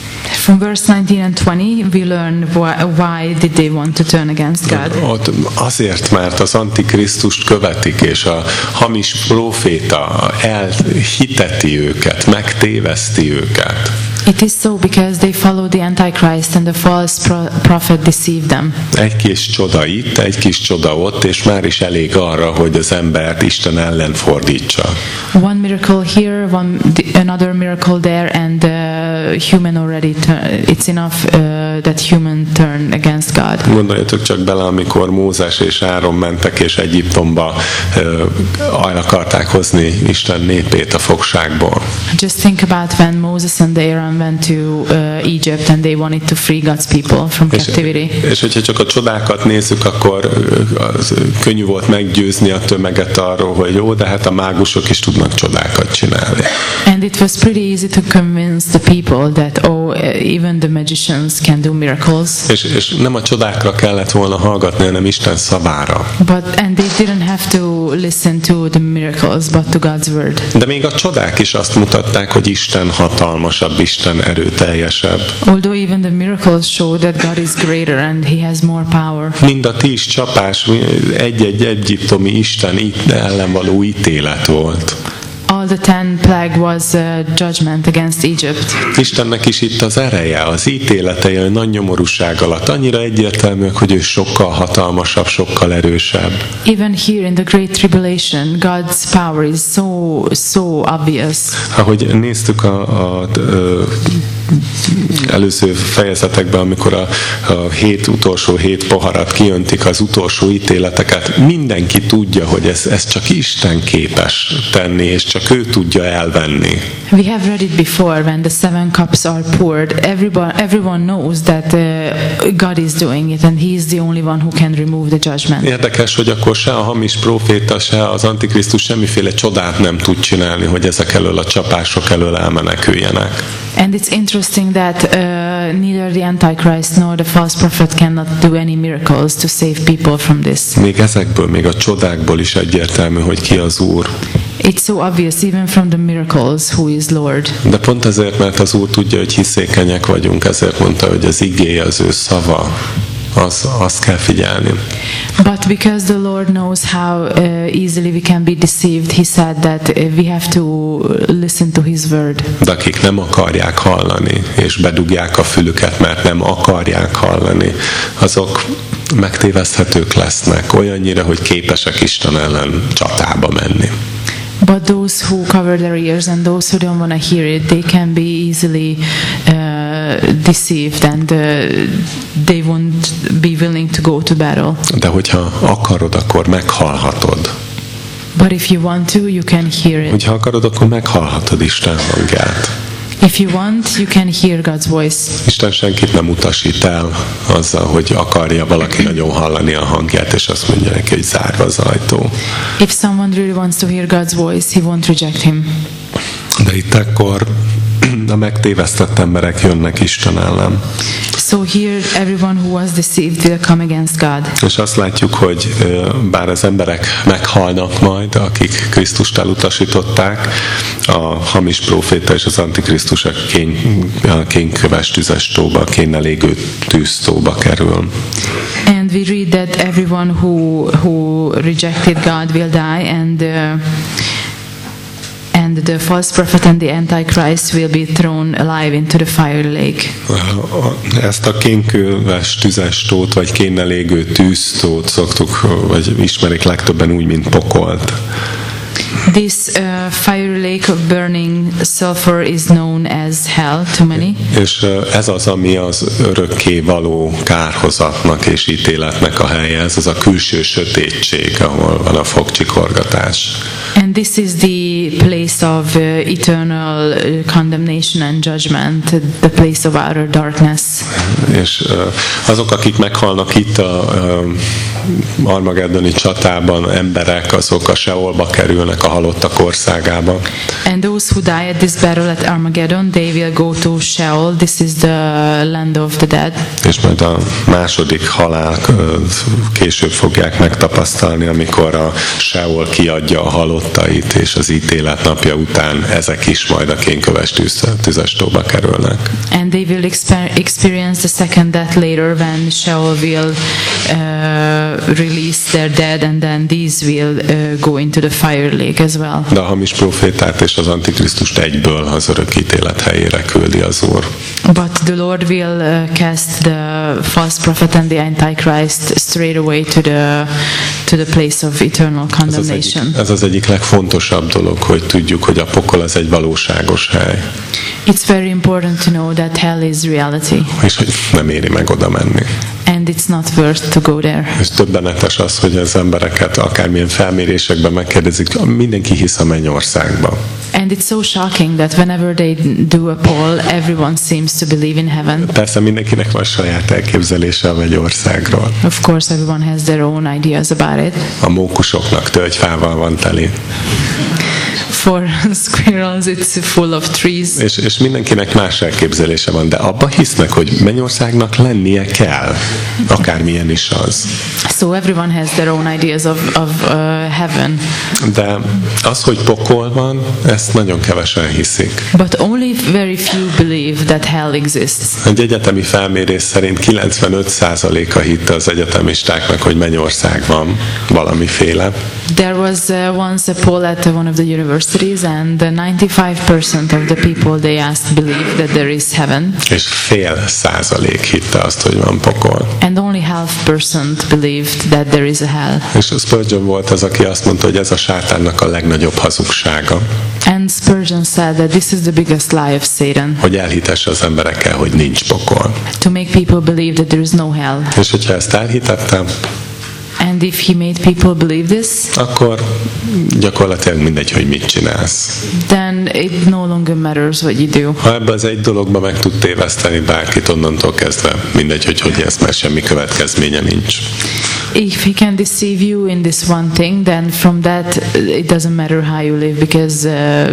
From verse 19 and 20, we learn why did they want to turn against God. Ott azért, mert az Antikrisztust követik, és a hamis próféta elhiteti őket, megtéveszti őket. It is so because they follow the Antichrist and the false prophet deceive them. Egy kis csoda itt, egy kis csoda ott, és már is elég arra, hogy az embert Isten ellen fordítsa. One miracle here, another miracle there, and human already it's enough that human turn against God. Gondoljatok csak bele, amikor Mózes és Áron mentek, és Egyiptomba el akarták hozni Isten népét a fogságból. Just think about when Moses and Aaron went to Egypt and they wanted to free God's people from captivity. És hogyha csak a csodákat nézzük, akkor könnyű volt meggyőzni a tömeget arról, hogy jó, de hát a mágusok is tudnak csodákat csinálni. And it was pretty easy to convince the people that even the magicians can do miracles. És nem a csodákra kellett volna hallgatni, hanem Isten szavára. And they didn't have to listen to the miracles, but to God's word. De még a csodák is azt mutatták, hogy Isten hatalmasabb, Isten erőteljesebb. Although even the miracles show that God is greater and He has more power. Mind a 10 csapás egy-egy egyiptomi isten ellen való ítélet volt. All the 10 plague was a judgment against Egypt. Istennek is itt az ereje, az ítéletei a nagy nyomorúság alatt annyira egyértelműek, hogy ő sokkal hatalmasabb, sokkal erősebb. Even here in the Great Tribulation, God's power is so obvious. Ahogy néztük a előző fejezetekben, amikor a utolsó 7 poharat kiöntik, az utolsó ítéleteket, mindenki tudja, hogy ez csak Isten képes tenni, és csak ő tudja elvenni. We have read it before when the 7 cups are poured. Everyone knows that God is doing it, and He is the only one who can remove the judgment. Érdekes, hogy akkor se a hamis próféta, se az Antikrisztus semmiféle csodát nem tud csinálni, hogy ezek elől a csapások elől elmeneküljenek. And it's interesting that neither the Antichrist nor the false prophet cannot do any miracles to save people from this. Még ezekből, még a csodákból is egyértelmű, hogy ki az Úr. It's so obvious even from the miracles who is Lord. De pont ezért, mert az Úr tudja, hogy hiszékenyek vagyunk, ezért mondta, hogy az igéje, az ő szava, azt kell figyelni. But because the Lord knows how easily we can be deceived, He said that we have to listen to His word. De akik nem akarják hallani, és bedugják a fülüket, mert nem akarják hallani, azok megtéveszthetők lesznek, olyannyira, hogy képesek Isten ellen csatába menni. But those who cover their ears and those who don't want to hear it, they can be easily deceived, and they won't be willing to go to battle. De hogyha akarod, akkor meghallhatod. But if you want to, you can hear it. Hogyha akarod, akkor meghallhatod Isten hangját. If you want, you can hear God's voice. Isten senkit nem utasít el azzal, hogy akarja valaki nagyon hallani a hangját, és azt mondja neki, hogy zárva az ajtó. If someone really wants to hear God's voice, He won't reject him. De itt akkor a megtévesztett emberek jönnek Isten ellen. So here everyone who was deceived will come against God. És azt látjuk, hogy bár az emberek meghalnak majd, akik Krisztust elutasították, a hamis próféta és az Antikrisztus a kényköves tüzes tóba, a kénnel égő tűztóba kerül. And we read that everyone who rejected God will die, and the false prophet and the Antichrist will be thrown alive into the fire lake. Ezt a kénköves tüzes tót, vagy kénnel égő tűztót szoktuk, vagy ismerik legtöbben úgy, mint pokolt. This fire lake of burning sulfur is known as hell to many. És ez az, ami az örökké való kárhozatnak és ítéletnek a helye, ez az a külső sötétség, ahol van a fogcsikorgatás. And this is the place of eternal condemnation and judgment, the place of outer darkness. És azok, akik meghalnak itt a Armageddoni csatában, emberek, azok a Seolba kerülnek, a halottak országába. And those who die at this battle at Armageddon, they will go to Sheol. This is the land of the dead. És majd a második halál később fogják megtapasztalni, amikor a Sheol kiadja a halottait, és az ítélet napja után ezek is majd a kénköves tüzes tóba kerülnek. And they will experience the second death later, when Sheol will release their dead, and then these will go into the fire lake as well. De a hamis profétát és az antikrisztust egyből az örök ítélet helyére küldi az Úr. But the Lord will cast the false prophet and the Antichrist straight away to the place of eternal condemnation. Ez az egyik legfontosabb dolog, hogy tudjuk, hogy a pokol az egy valóságos hely. It's very important to know that hell is reality. És hogy nem éri meg oda menni. And it's not worth to go there. És többenetes az, hogy az embereket akármilyen felmérésekben megkérdezik, mindenki hisz a mennyországban. And it's so shocking that whenever they do a poll, everyone seems to believe in heaven. Persze mindenkinek van saját elképzelése a mennyországról. Of course, everyone has their own ideas about it. A mókusoknak tölgyfával van teli. For squirrels, it's full of trees. És mindenkinek más elképzelése van, de abba hisznek, hogy mennyországnak lennie kell, akármilyen is az. So everyone has their own ideas of heaven. De az, hogy pokol van, ezt nagyon kevesen hiszik. But only very few believe that hell exists. Egy egyetemi felmérés szerint 95%-a hitte az egyetemistáknak, hogy mennyország van, valamiféle. There was once a poll at one of the universities, and 95% of the people they asked believe that there is heaven. És 0,5% hitte azt, hogy van pokol. And only 0.5% believed that there is a hell. És Spurgeon volt az, aki azt mondta, hogy ez a sátánnak a legnagyobb hazugsága. And Spurgeon said that this is the biggest lie of Satan. Hogy elhitesse az emberekkel, hogy nincs pokol. To make people believe that there is no hell. És hogyha ezt elhitettem, and if he made people believe this, akkor gyakorlatilag mindegy, hogy mit csinálsz. Then it no longer matters what you do. Ha ebbe az egy dologba meg tud téveszteni bárkit, onnantól kezdve mindegy, hogy ez már semmi következménye nincs. If he can deceive you in this one thing, then from that it doesn't matter how you live, because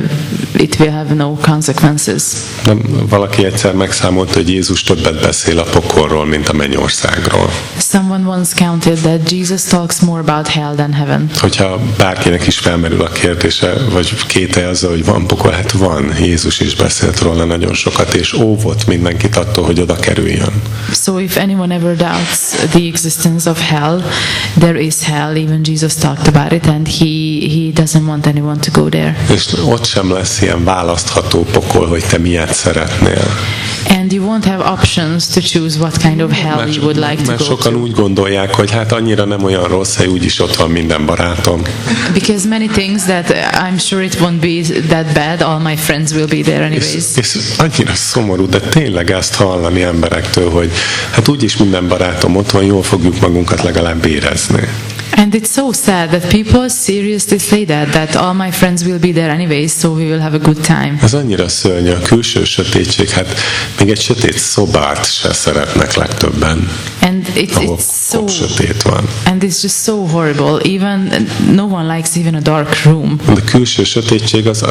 it will have no consequences. Valaki egyszer megszámolt, hogy Jézus többet beszél a pokolról, mint a mennyországról. Someone once counted that Jesus talks more about hell than heaven. Hogyha bárkinek is felmerül a kérdése, vagy kételje azzal, hogy van pokol, hát van. Jézus is beszélt róla nagyon sokat, és óvott mindenkit attól, hogy oda kerüljön. So if anyone ever doubts the existence of hell, there is hell. Even Jesus talked about it, and he doesn't want anyone to go there. És ott sem lesz ilyen választható pokol, hogy te milyet szeretnél. And you won't have options to choose what kind of hell you would like to go to. Mert sokan úgy gondolják, hogy hát annyira nem olyan rossz hely, úgyis ott van minden barátom. Because many things that I'm sure it won't be that bad, all my friends will be there anyways. És annyira szomorú, de tényleg ezt hallani emberektől, hogy hát úgyis minden barátom ott van, jól fogjuk magunkat legalább érezni. And it's so sad that people seriously say that all my friends will be there anyways, so we will have a good time. Ez annyira szörnyű, a külső sötétség, hát még egy sötét szobát se szeretnek legtöbben. And it's so sötét van. And it's just so horrible. Even no one likes even a dark room. A külső sötétség az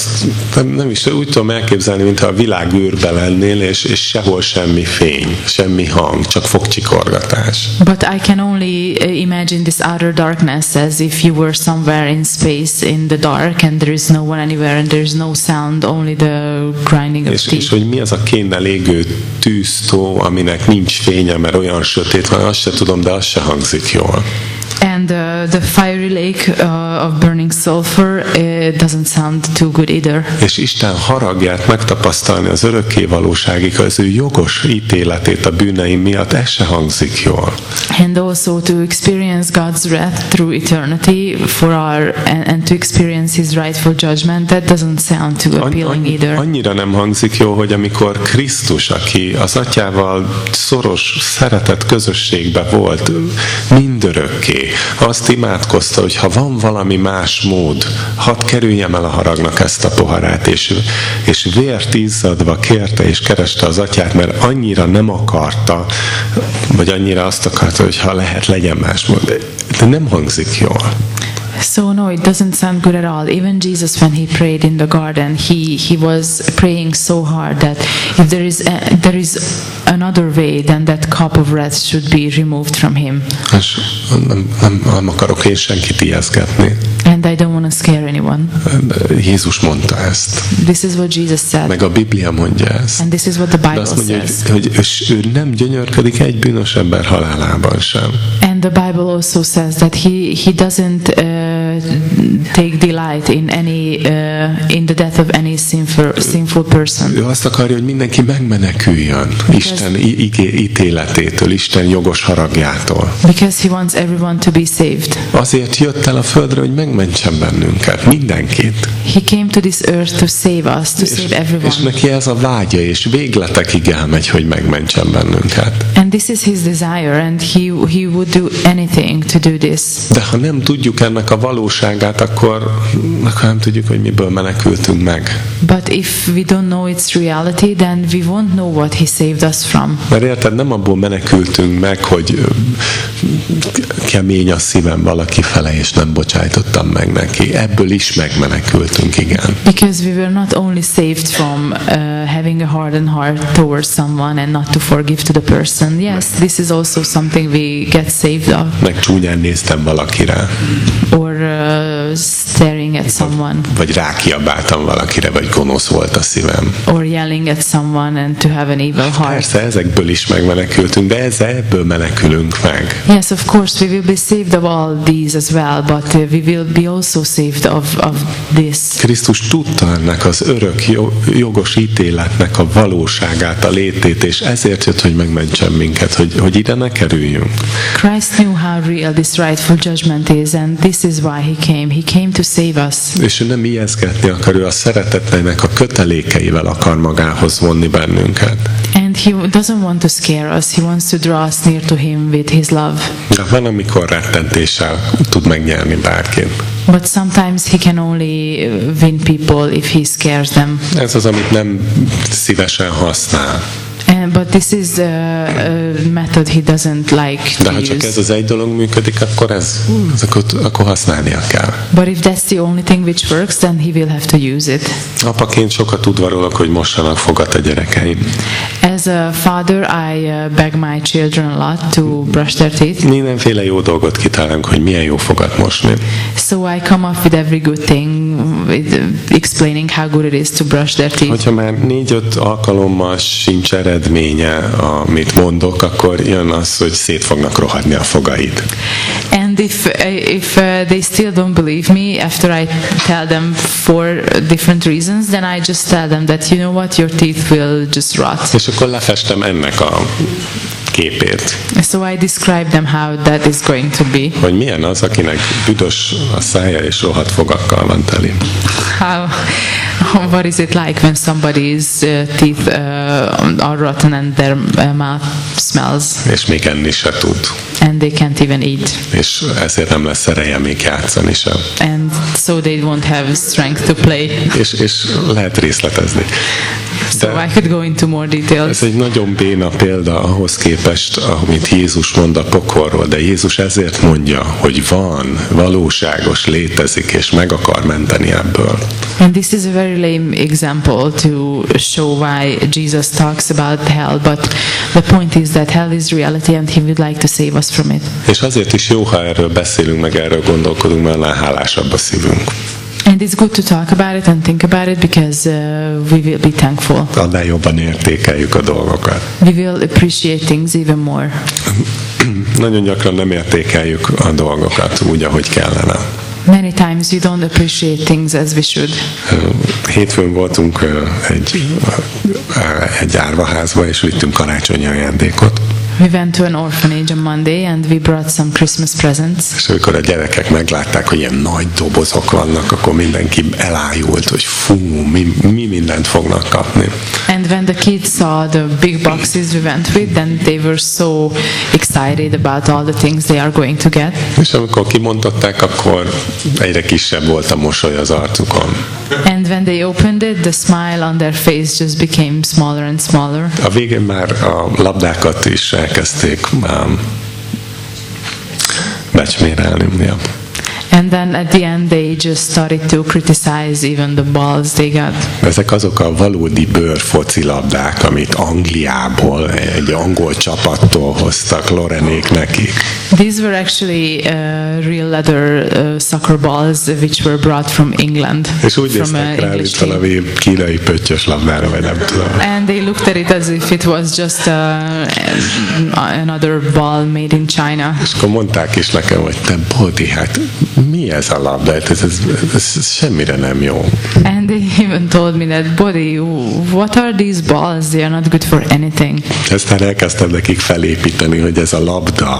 nem is úgy tudom elképzelni, mintha a világ űrbe lennél, és sehol semmi fény, semmi hang, csak fogcsikorgatás. But I can only imagine this outer darkness as if you were somewhere in space in the dark, and there is no one anywhere, and there is no sound, only the grinding of teeth. És hogy mi az a kénnel égő tűztó, aminek nincs fénye, mert olyan sötét van, azt se tudom, de az se hangzik jól. And the fiery lake of burning sulfur doesn't sound too good either. És Isten haragját megtapasztalni az örökké valóságig, az ő jogos ítéletét a bűneim miatt, ez se hangzik jól. And also to experience God's wrath through eternity and to experience His rightful judgment, that doesn't sound too appealing either. Annyira nem hangzik jó, hogy amikor Krisztus, aki az Atyával szoros szeretet közösségben volt mindörökké, azt imádkozta, hogy ha van valami más mód, hadd kerüljem el a haragnak ezt a poharát, és vért izzadva kérte és kereste az Atyát, mert annyira nem akarta, vagy annyira azt akarta, hogy ha lehet, legyen más mód. De nem hangzik jól. So no, it doesn't sound good at all. Even Jesus, when he prayed in the garden, he was praying so hard that if there is another way, then that cup of wrath should be removed from him. És nem akarok én senkit ijesztgetni. And I don't want to scare anyone. Jézus mondta ezt. This is what Jesus said. Meg a Biblia mondja ezt. And this is what the De Bible azt mondja, says. hogy ő nem gyönyörködik egy bűnös ember halálában sem. And the Bible also says that he doesn't take delight in the death of any sinful person. Ő azt akarja, hogy mindenki megmeneküljön Isten ítéletétől, Isten jogos haragjától. Because he wants everyone to be saved. Azért jött el a földre, hogy megmentsen bennünket, mindenkit. He came to this earth to save us, to save everyone. És neki ez a vágya, és végletekig elmegy, hogy megmentsen bennünket. And this is his desire, and he would do anything to do this. De ha nem tudjuk ennek a valóságát, akkor nem tudjuk, hogy miből menekültünk meg. But if we don't know its reality, then we won't know what he saved us from. Mert érted, nem abból menekültünk meg, hogy kemény a szívem valaki fele, és nem bocsájtottam meg neki. Ebből is megmenekültünk, igen. Because we were not only saved from having a hardened heart towards someone and not to forgive to the person. Yes, this is also something we get saved of. Meg csúnyán néztem valakire. Or staring at someone. Vagy rákiabáltam valakire, vagy gonosz volt a szívem. Or yelling at someone and to have an evil heart. Persze, ezekből is megmenekültünk, de ebből menekülünk meg. Yes, of course, we will be saved of all these as well, but we will be also saved of this. Krisztus tudta ennek az örök jogos ítéletnek a valóságát, a létét, és ezért jött, hogy megmentsen minket, hogy ide ne kerüljünk. Christ knew how real this rightful judgment is, and this is why he came. He came to save us. És ő nem ijesztgetni akar, ő a szeretetnek a kötelékeivel akar magához vonni bennünket. And he doesn't want to scare us. He wants to draw us near to him with his love. De van, amikor rettentéssel tud megnyerni bárkit. But sometimes he can only win people if he scares them. Ez az, amit nem szívesen használ. But this is a method he doesn't like to De ha csak ez use. az egy dolog működik, akkor használnia kell. But if that's the only thing which works, then he will have to use it. Apaként sokat udvarolok, hogy mossanak fogat a gyerekeim. As a father, I beg my children a lot to brush their teeth. Mindenféle jó dolgot kitalálunk, hogy milyen jó fogat mosni. So I come up with every good thing, with explaining how good it is to brush their teeth. Hogyha már 4-5 alkalommal sincs eredménye, amit mondok, akkor jön az, hogy szét fognak rohadni a fogaid. And if they still don't believe me after I tell them for different reasons, then I just tell them that, you know what, your teeth will just rot. És akkor lefestem ennek a képét. So I describe them how that is going to be. Hogy milyen az, akinek büdös a szája és rohadt fogakkal van teli. What is it like when somebody's teeth are rotten and their mouth smells? És még enni se tud. And they can't even eat. És ezért nem lesz ereje még játszani sem. And so they won't have strength to play. És lehet részletezni. So I could go into more details. Ez egy nagyon béna példa ahhoz képest, amit Jézus mond a pokolról, de Jézus ezért mondja, hogy van, valóságos, létezik, és meg akar menteni ebből. And this is a very lame example to show why Jesus talks about hell, but the point is that hell is reality and he would like to save us from it. És azért is jó, ha erről beszélünk, meg erről gondolkodunk, mert annál hálásabb a szívünk. And it's good to talk about it and think about it because we will be thankful. Annál jobban értékeljük a dolgokat. We will appreciate things even more. Nagyon gyakran nem értékeljük a dolgokat úgy, ahogy kellene. Many times we don't appreciate things as we should. Hétfőn voltunk egy árvaházba, és vittünk karácsonyi ajándékot. We went to an orphanage on Monday and we brought some Christmas presents. És amikor a gyerekek meglátták, hogy ilyen nagy dobozok vannak, akkor mindenki elájult, hogy fú, mi mindent fognak kapni. And when the kids saw the big boxes we went with, then they were so excited about all the things they are going to get. És amikor kimondották, akkor egyre kisebb volt a mosoly az arcukon. And when they opened it, the smile on their face just became smaller and smaller. A végén már a labdákat is elkezdték becsmérelni. Ja. And then at the end they just started to criticize even the balls they got. Ezek azok a valódi bőrfocilabdák, amit Angliából, egy angol csapattól hoztak Lorenék nekik. These were actually real leather soccer balls which were brought from England. És úgy néztek rá, mint valami kínai pöttyös labdára, vagy nem tudom. And they looked at it as if it was just another ball made in China. És akkor mondták is nekem, hogy te Bodi, hát mi ez a labda? Ez semmire nem jó. And they even told me that, Bodi, what are these balls? They are not good for anything. Aztán elkezdtem nekik felépíteni, hogy ez a labda.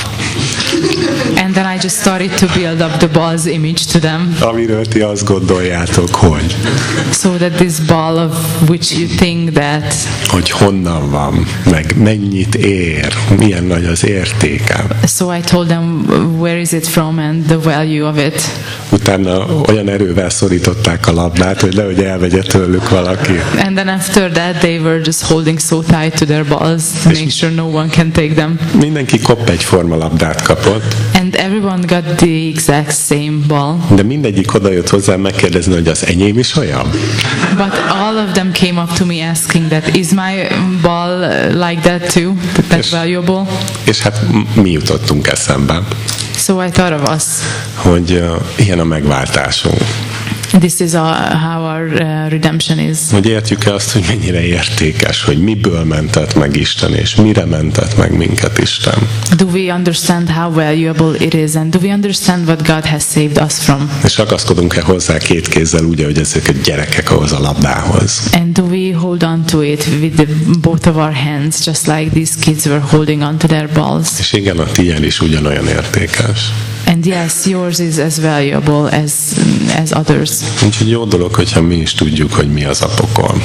And then I just started to build up the ball's image to them. Amiről ti azt gondoljátok, hogy. So that this ball of which you think that. Hogy honnan van, meg mennyit ér, milyen nagy az értéke. So I told them where is it from and the value of it. Utána olyan erővel szorították a labdát, hogy nehogy elvegye tőlük valaki. And then after that they were just holding so tight to their balls to make sure no one can take them. Mindenki egyforma labdát kapott. And everyone got the exact same ball. De mindegyik odajött hozzám megkérdezni, hogy az enyém is olyan. But all of them came up to me asking that, is my ball like that too? That valuable? És hát mi jutottunk eszembe. So I thought of us. Hogy ilyen a megváltásunk. This is how our redemption is. Hogy értjük-e azt, hogy mennyire értékes, hogy miből mentett meg Isten, és mire mentett meg minket Isten. Do we understand how valuable it is, and do we understand what God has saved us from? És ragaszkodunk-e hozzá két kézzel úgy, hogy ezek a gyerekek ahhoz a labdához? And do we hold on to it with both of our hands, just like these kids were holding on to their balls? És igen, a tiéd is ugyanolyan értékes. And yes, yours is as valuable as others. Úgyhogy jó dolog, hogyha mi is tudjuk, hogy mi az a pokol.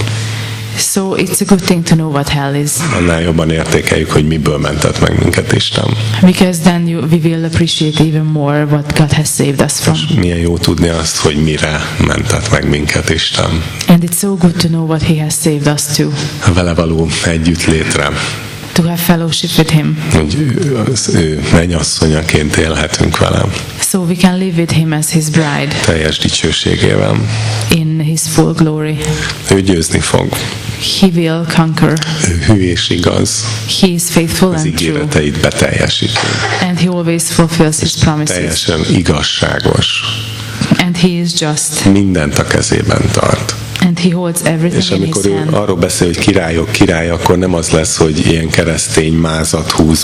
So it's a good thing to know what hell is. Annál jobban értékeljük, hogy miből mentett meg minket Isten. Because then we will appreciate even more what God has saved us from. És milyen jó tudni azt, hogy mire mentett meg minket Isten. And it's so good to know what He has saved us to. A vele való együttlétre. To have fellowship with Him. Hogy az ő mennyasszonyaként élhetünk vele. So we can live with Him as His bride. Teljes dicsőségével. In His full glory. Ő győzni fog. He will conquer. Ő hű és igaz. He is faithful az and true. ígéreteit beteljesíti. And He always fulfills His promises. Teljesen igazságos. And He is just. Mindent a kezében tart. And He holds everything és amikor in His ő hand. arról beszél, hogy királyok király, akkor nem az lesz, hogy ilyen keresztény mázat húz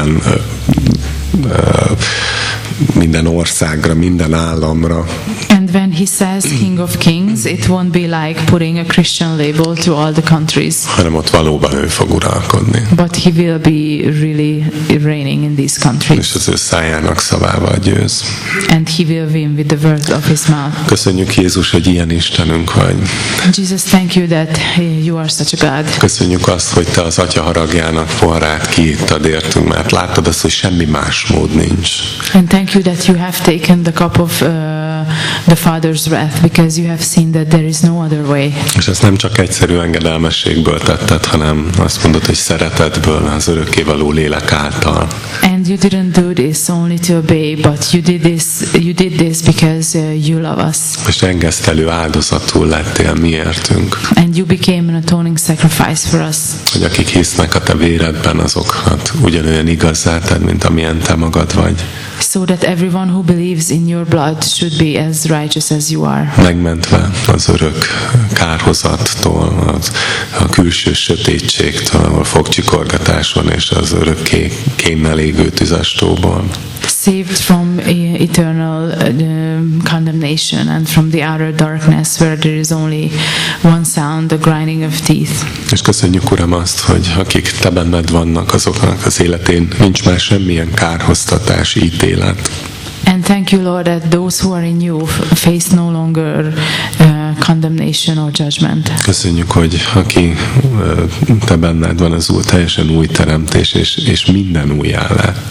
minden országra, minden államra. And when He says King of Kings, it won't be like putting a Christian label to all the countries. Hanem ott valóban ő fog uralkodni. But He will be really reigning in these countries. És az ő szájának szavával győz. And He will win with the word of His mouth. Köszönjük Jézus, hogy ilyen Istenünk vagy. Jesus, thank you that you are such a God. Köszönjük azt, hogy te az Atya haragjának forrát kiittad értünk, mert láttad azt, hogy semmi más mód nincs. And thank you that you have taken the cup of the Father's wrath, because you have seen that there is no other way. És ezt nem csak egyszerű engedelmességből tetted, hanem azt mondod, hogy szeretetből, az örökkévaló lélek által. And you didn't do this only to obey, but you did this because you love us. És engesztelő áldozatul lettél miértünk. And you became an atoning sacrifice for us. Hogy akik hisznek a te véredben, azokat ugyanolyan igazzá tedd, mint amilyen te magad vagy. So that everyone who believes in your blood should be as righteous as you are. Megmentve az örök kárhozattól, a külső sötétségtől, ahol fogcsikorgatás van, és az örökké kénnel égő tüzestóból. Saved from eternal condemnation and from the outer darkness where there is only one sound, the grinding of teeth. És köszönjük, Uram, azt, hogy akik te benned vannak, azoknak az életén nincs már semmilyen kárhoztatási ítélet. And thank you, Lord, that those who are in you face no longer condemnation or judgment. Köszönjük, hogy aki te benned van, az teljesen új teremtés, és minden újjá lett. And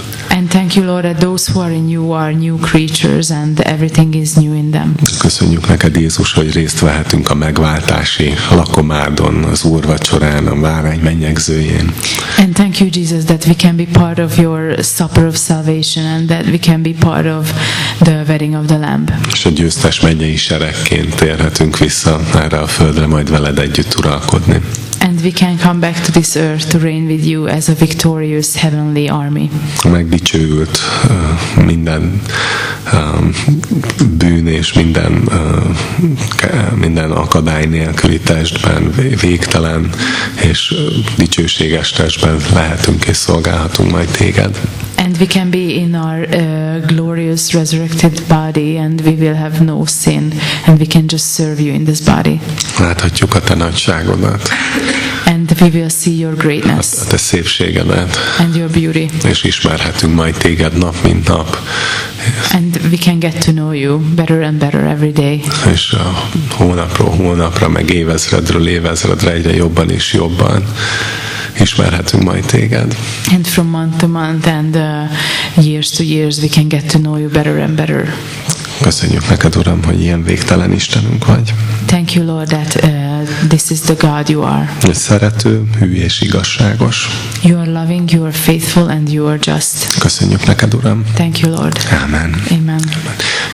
thank you, Lord, that those who are in you are new creatures and everything is new in them. Köszönjük neked, Jézus, hogy részt vehetünk a megváltási lakomádon, az úrvacsorán, a bárány menyegzőjén. And thank you, Jesus, that we can be part of your supper of salvation and that we can be part of the wedding of the Lamb. És a győztes mennyei seregként térhetünk vissza erre a földre, majd veled együtt uralkodni. And we can come back to this earth to reign with you as a victorious heavenly army. Megdicsőült minden bűn és minden akadály nélküli testben, végtelen és dicsőséges testben lehetünk és szolgálhatunk majd téged. And we can be in our glorious resurrected body and we will have no sin and we can just serve you in this body. Láthatjuk a te nagyságodat. And we will see your greatness. A te szépségedet. And your beauty. És ismerhetünk majd téged nap mint nap. And we can get to know you better and better every day. És hónapról hónapra, meg évezredről évezredre egyre jobban és jobban ismerhetünk majd téged. And from month to month and years to years we can get to know you better and better. Köszönjük neked, Uram, hogy ilyen végtelen Istenünk vagy. Thank you, Lord, that this is the God you are. Szerető, hű és igazságos. You are loving, you are faithful, and you are just. Köszönjük neked, Uram. Thank you, Lord. Amen. Amen.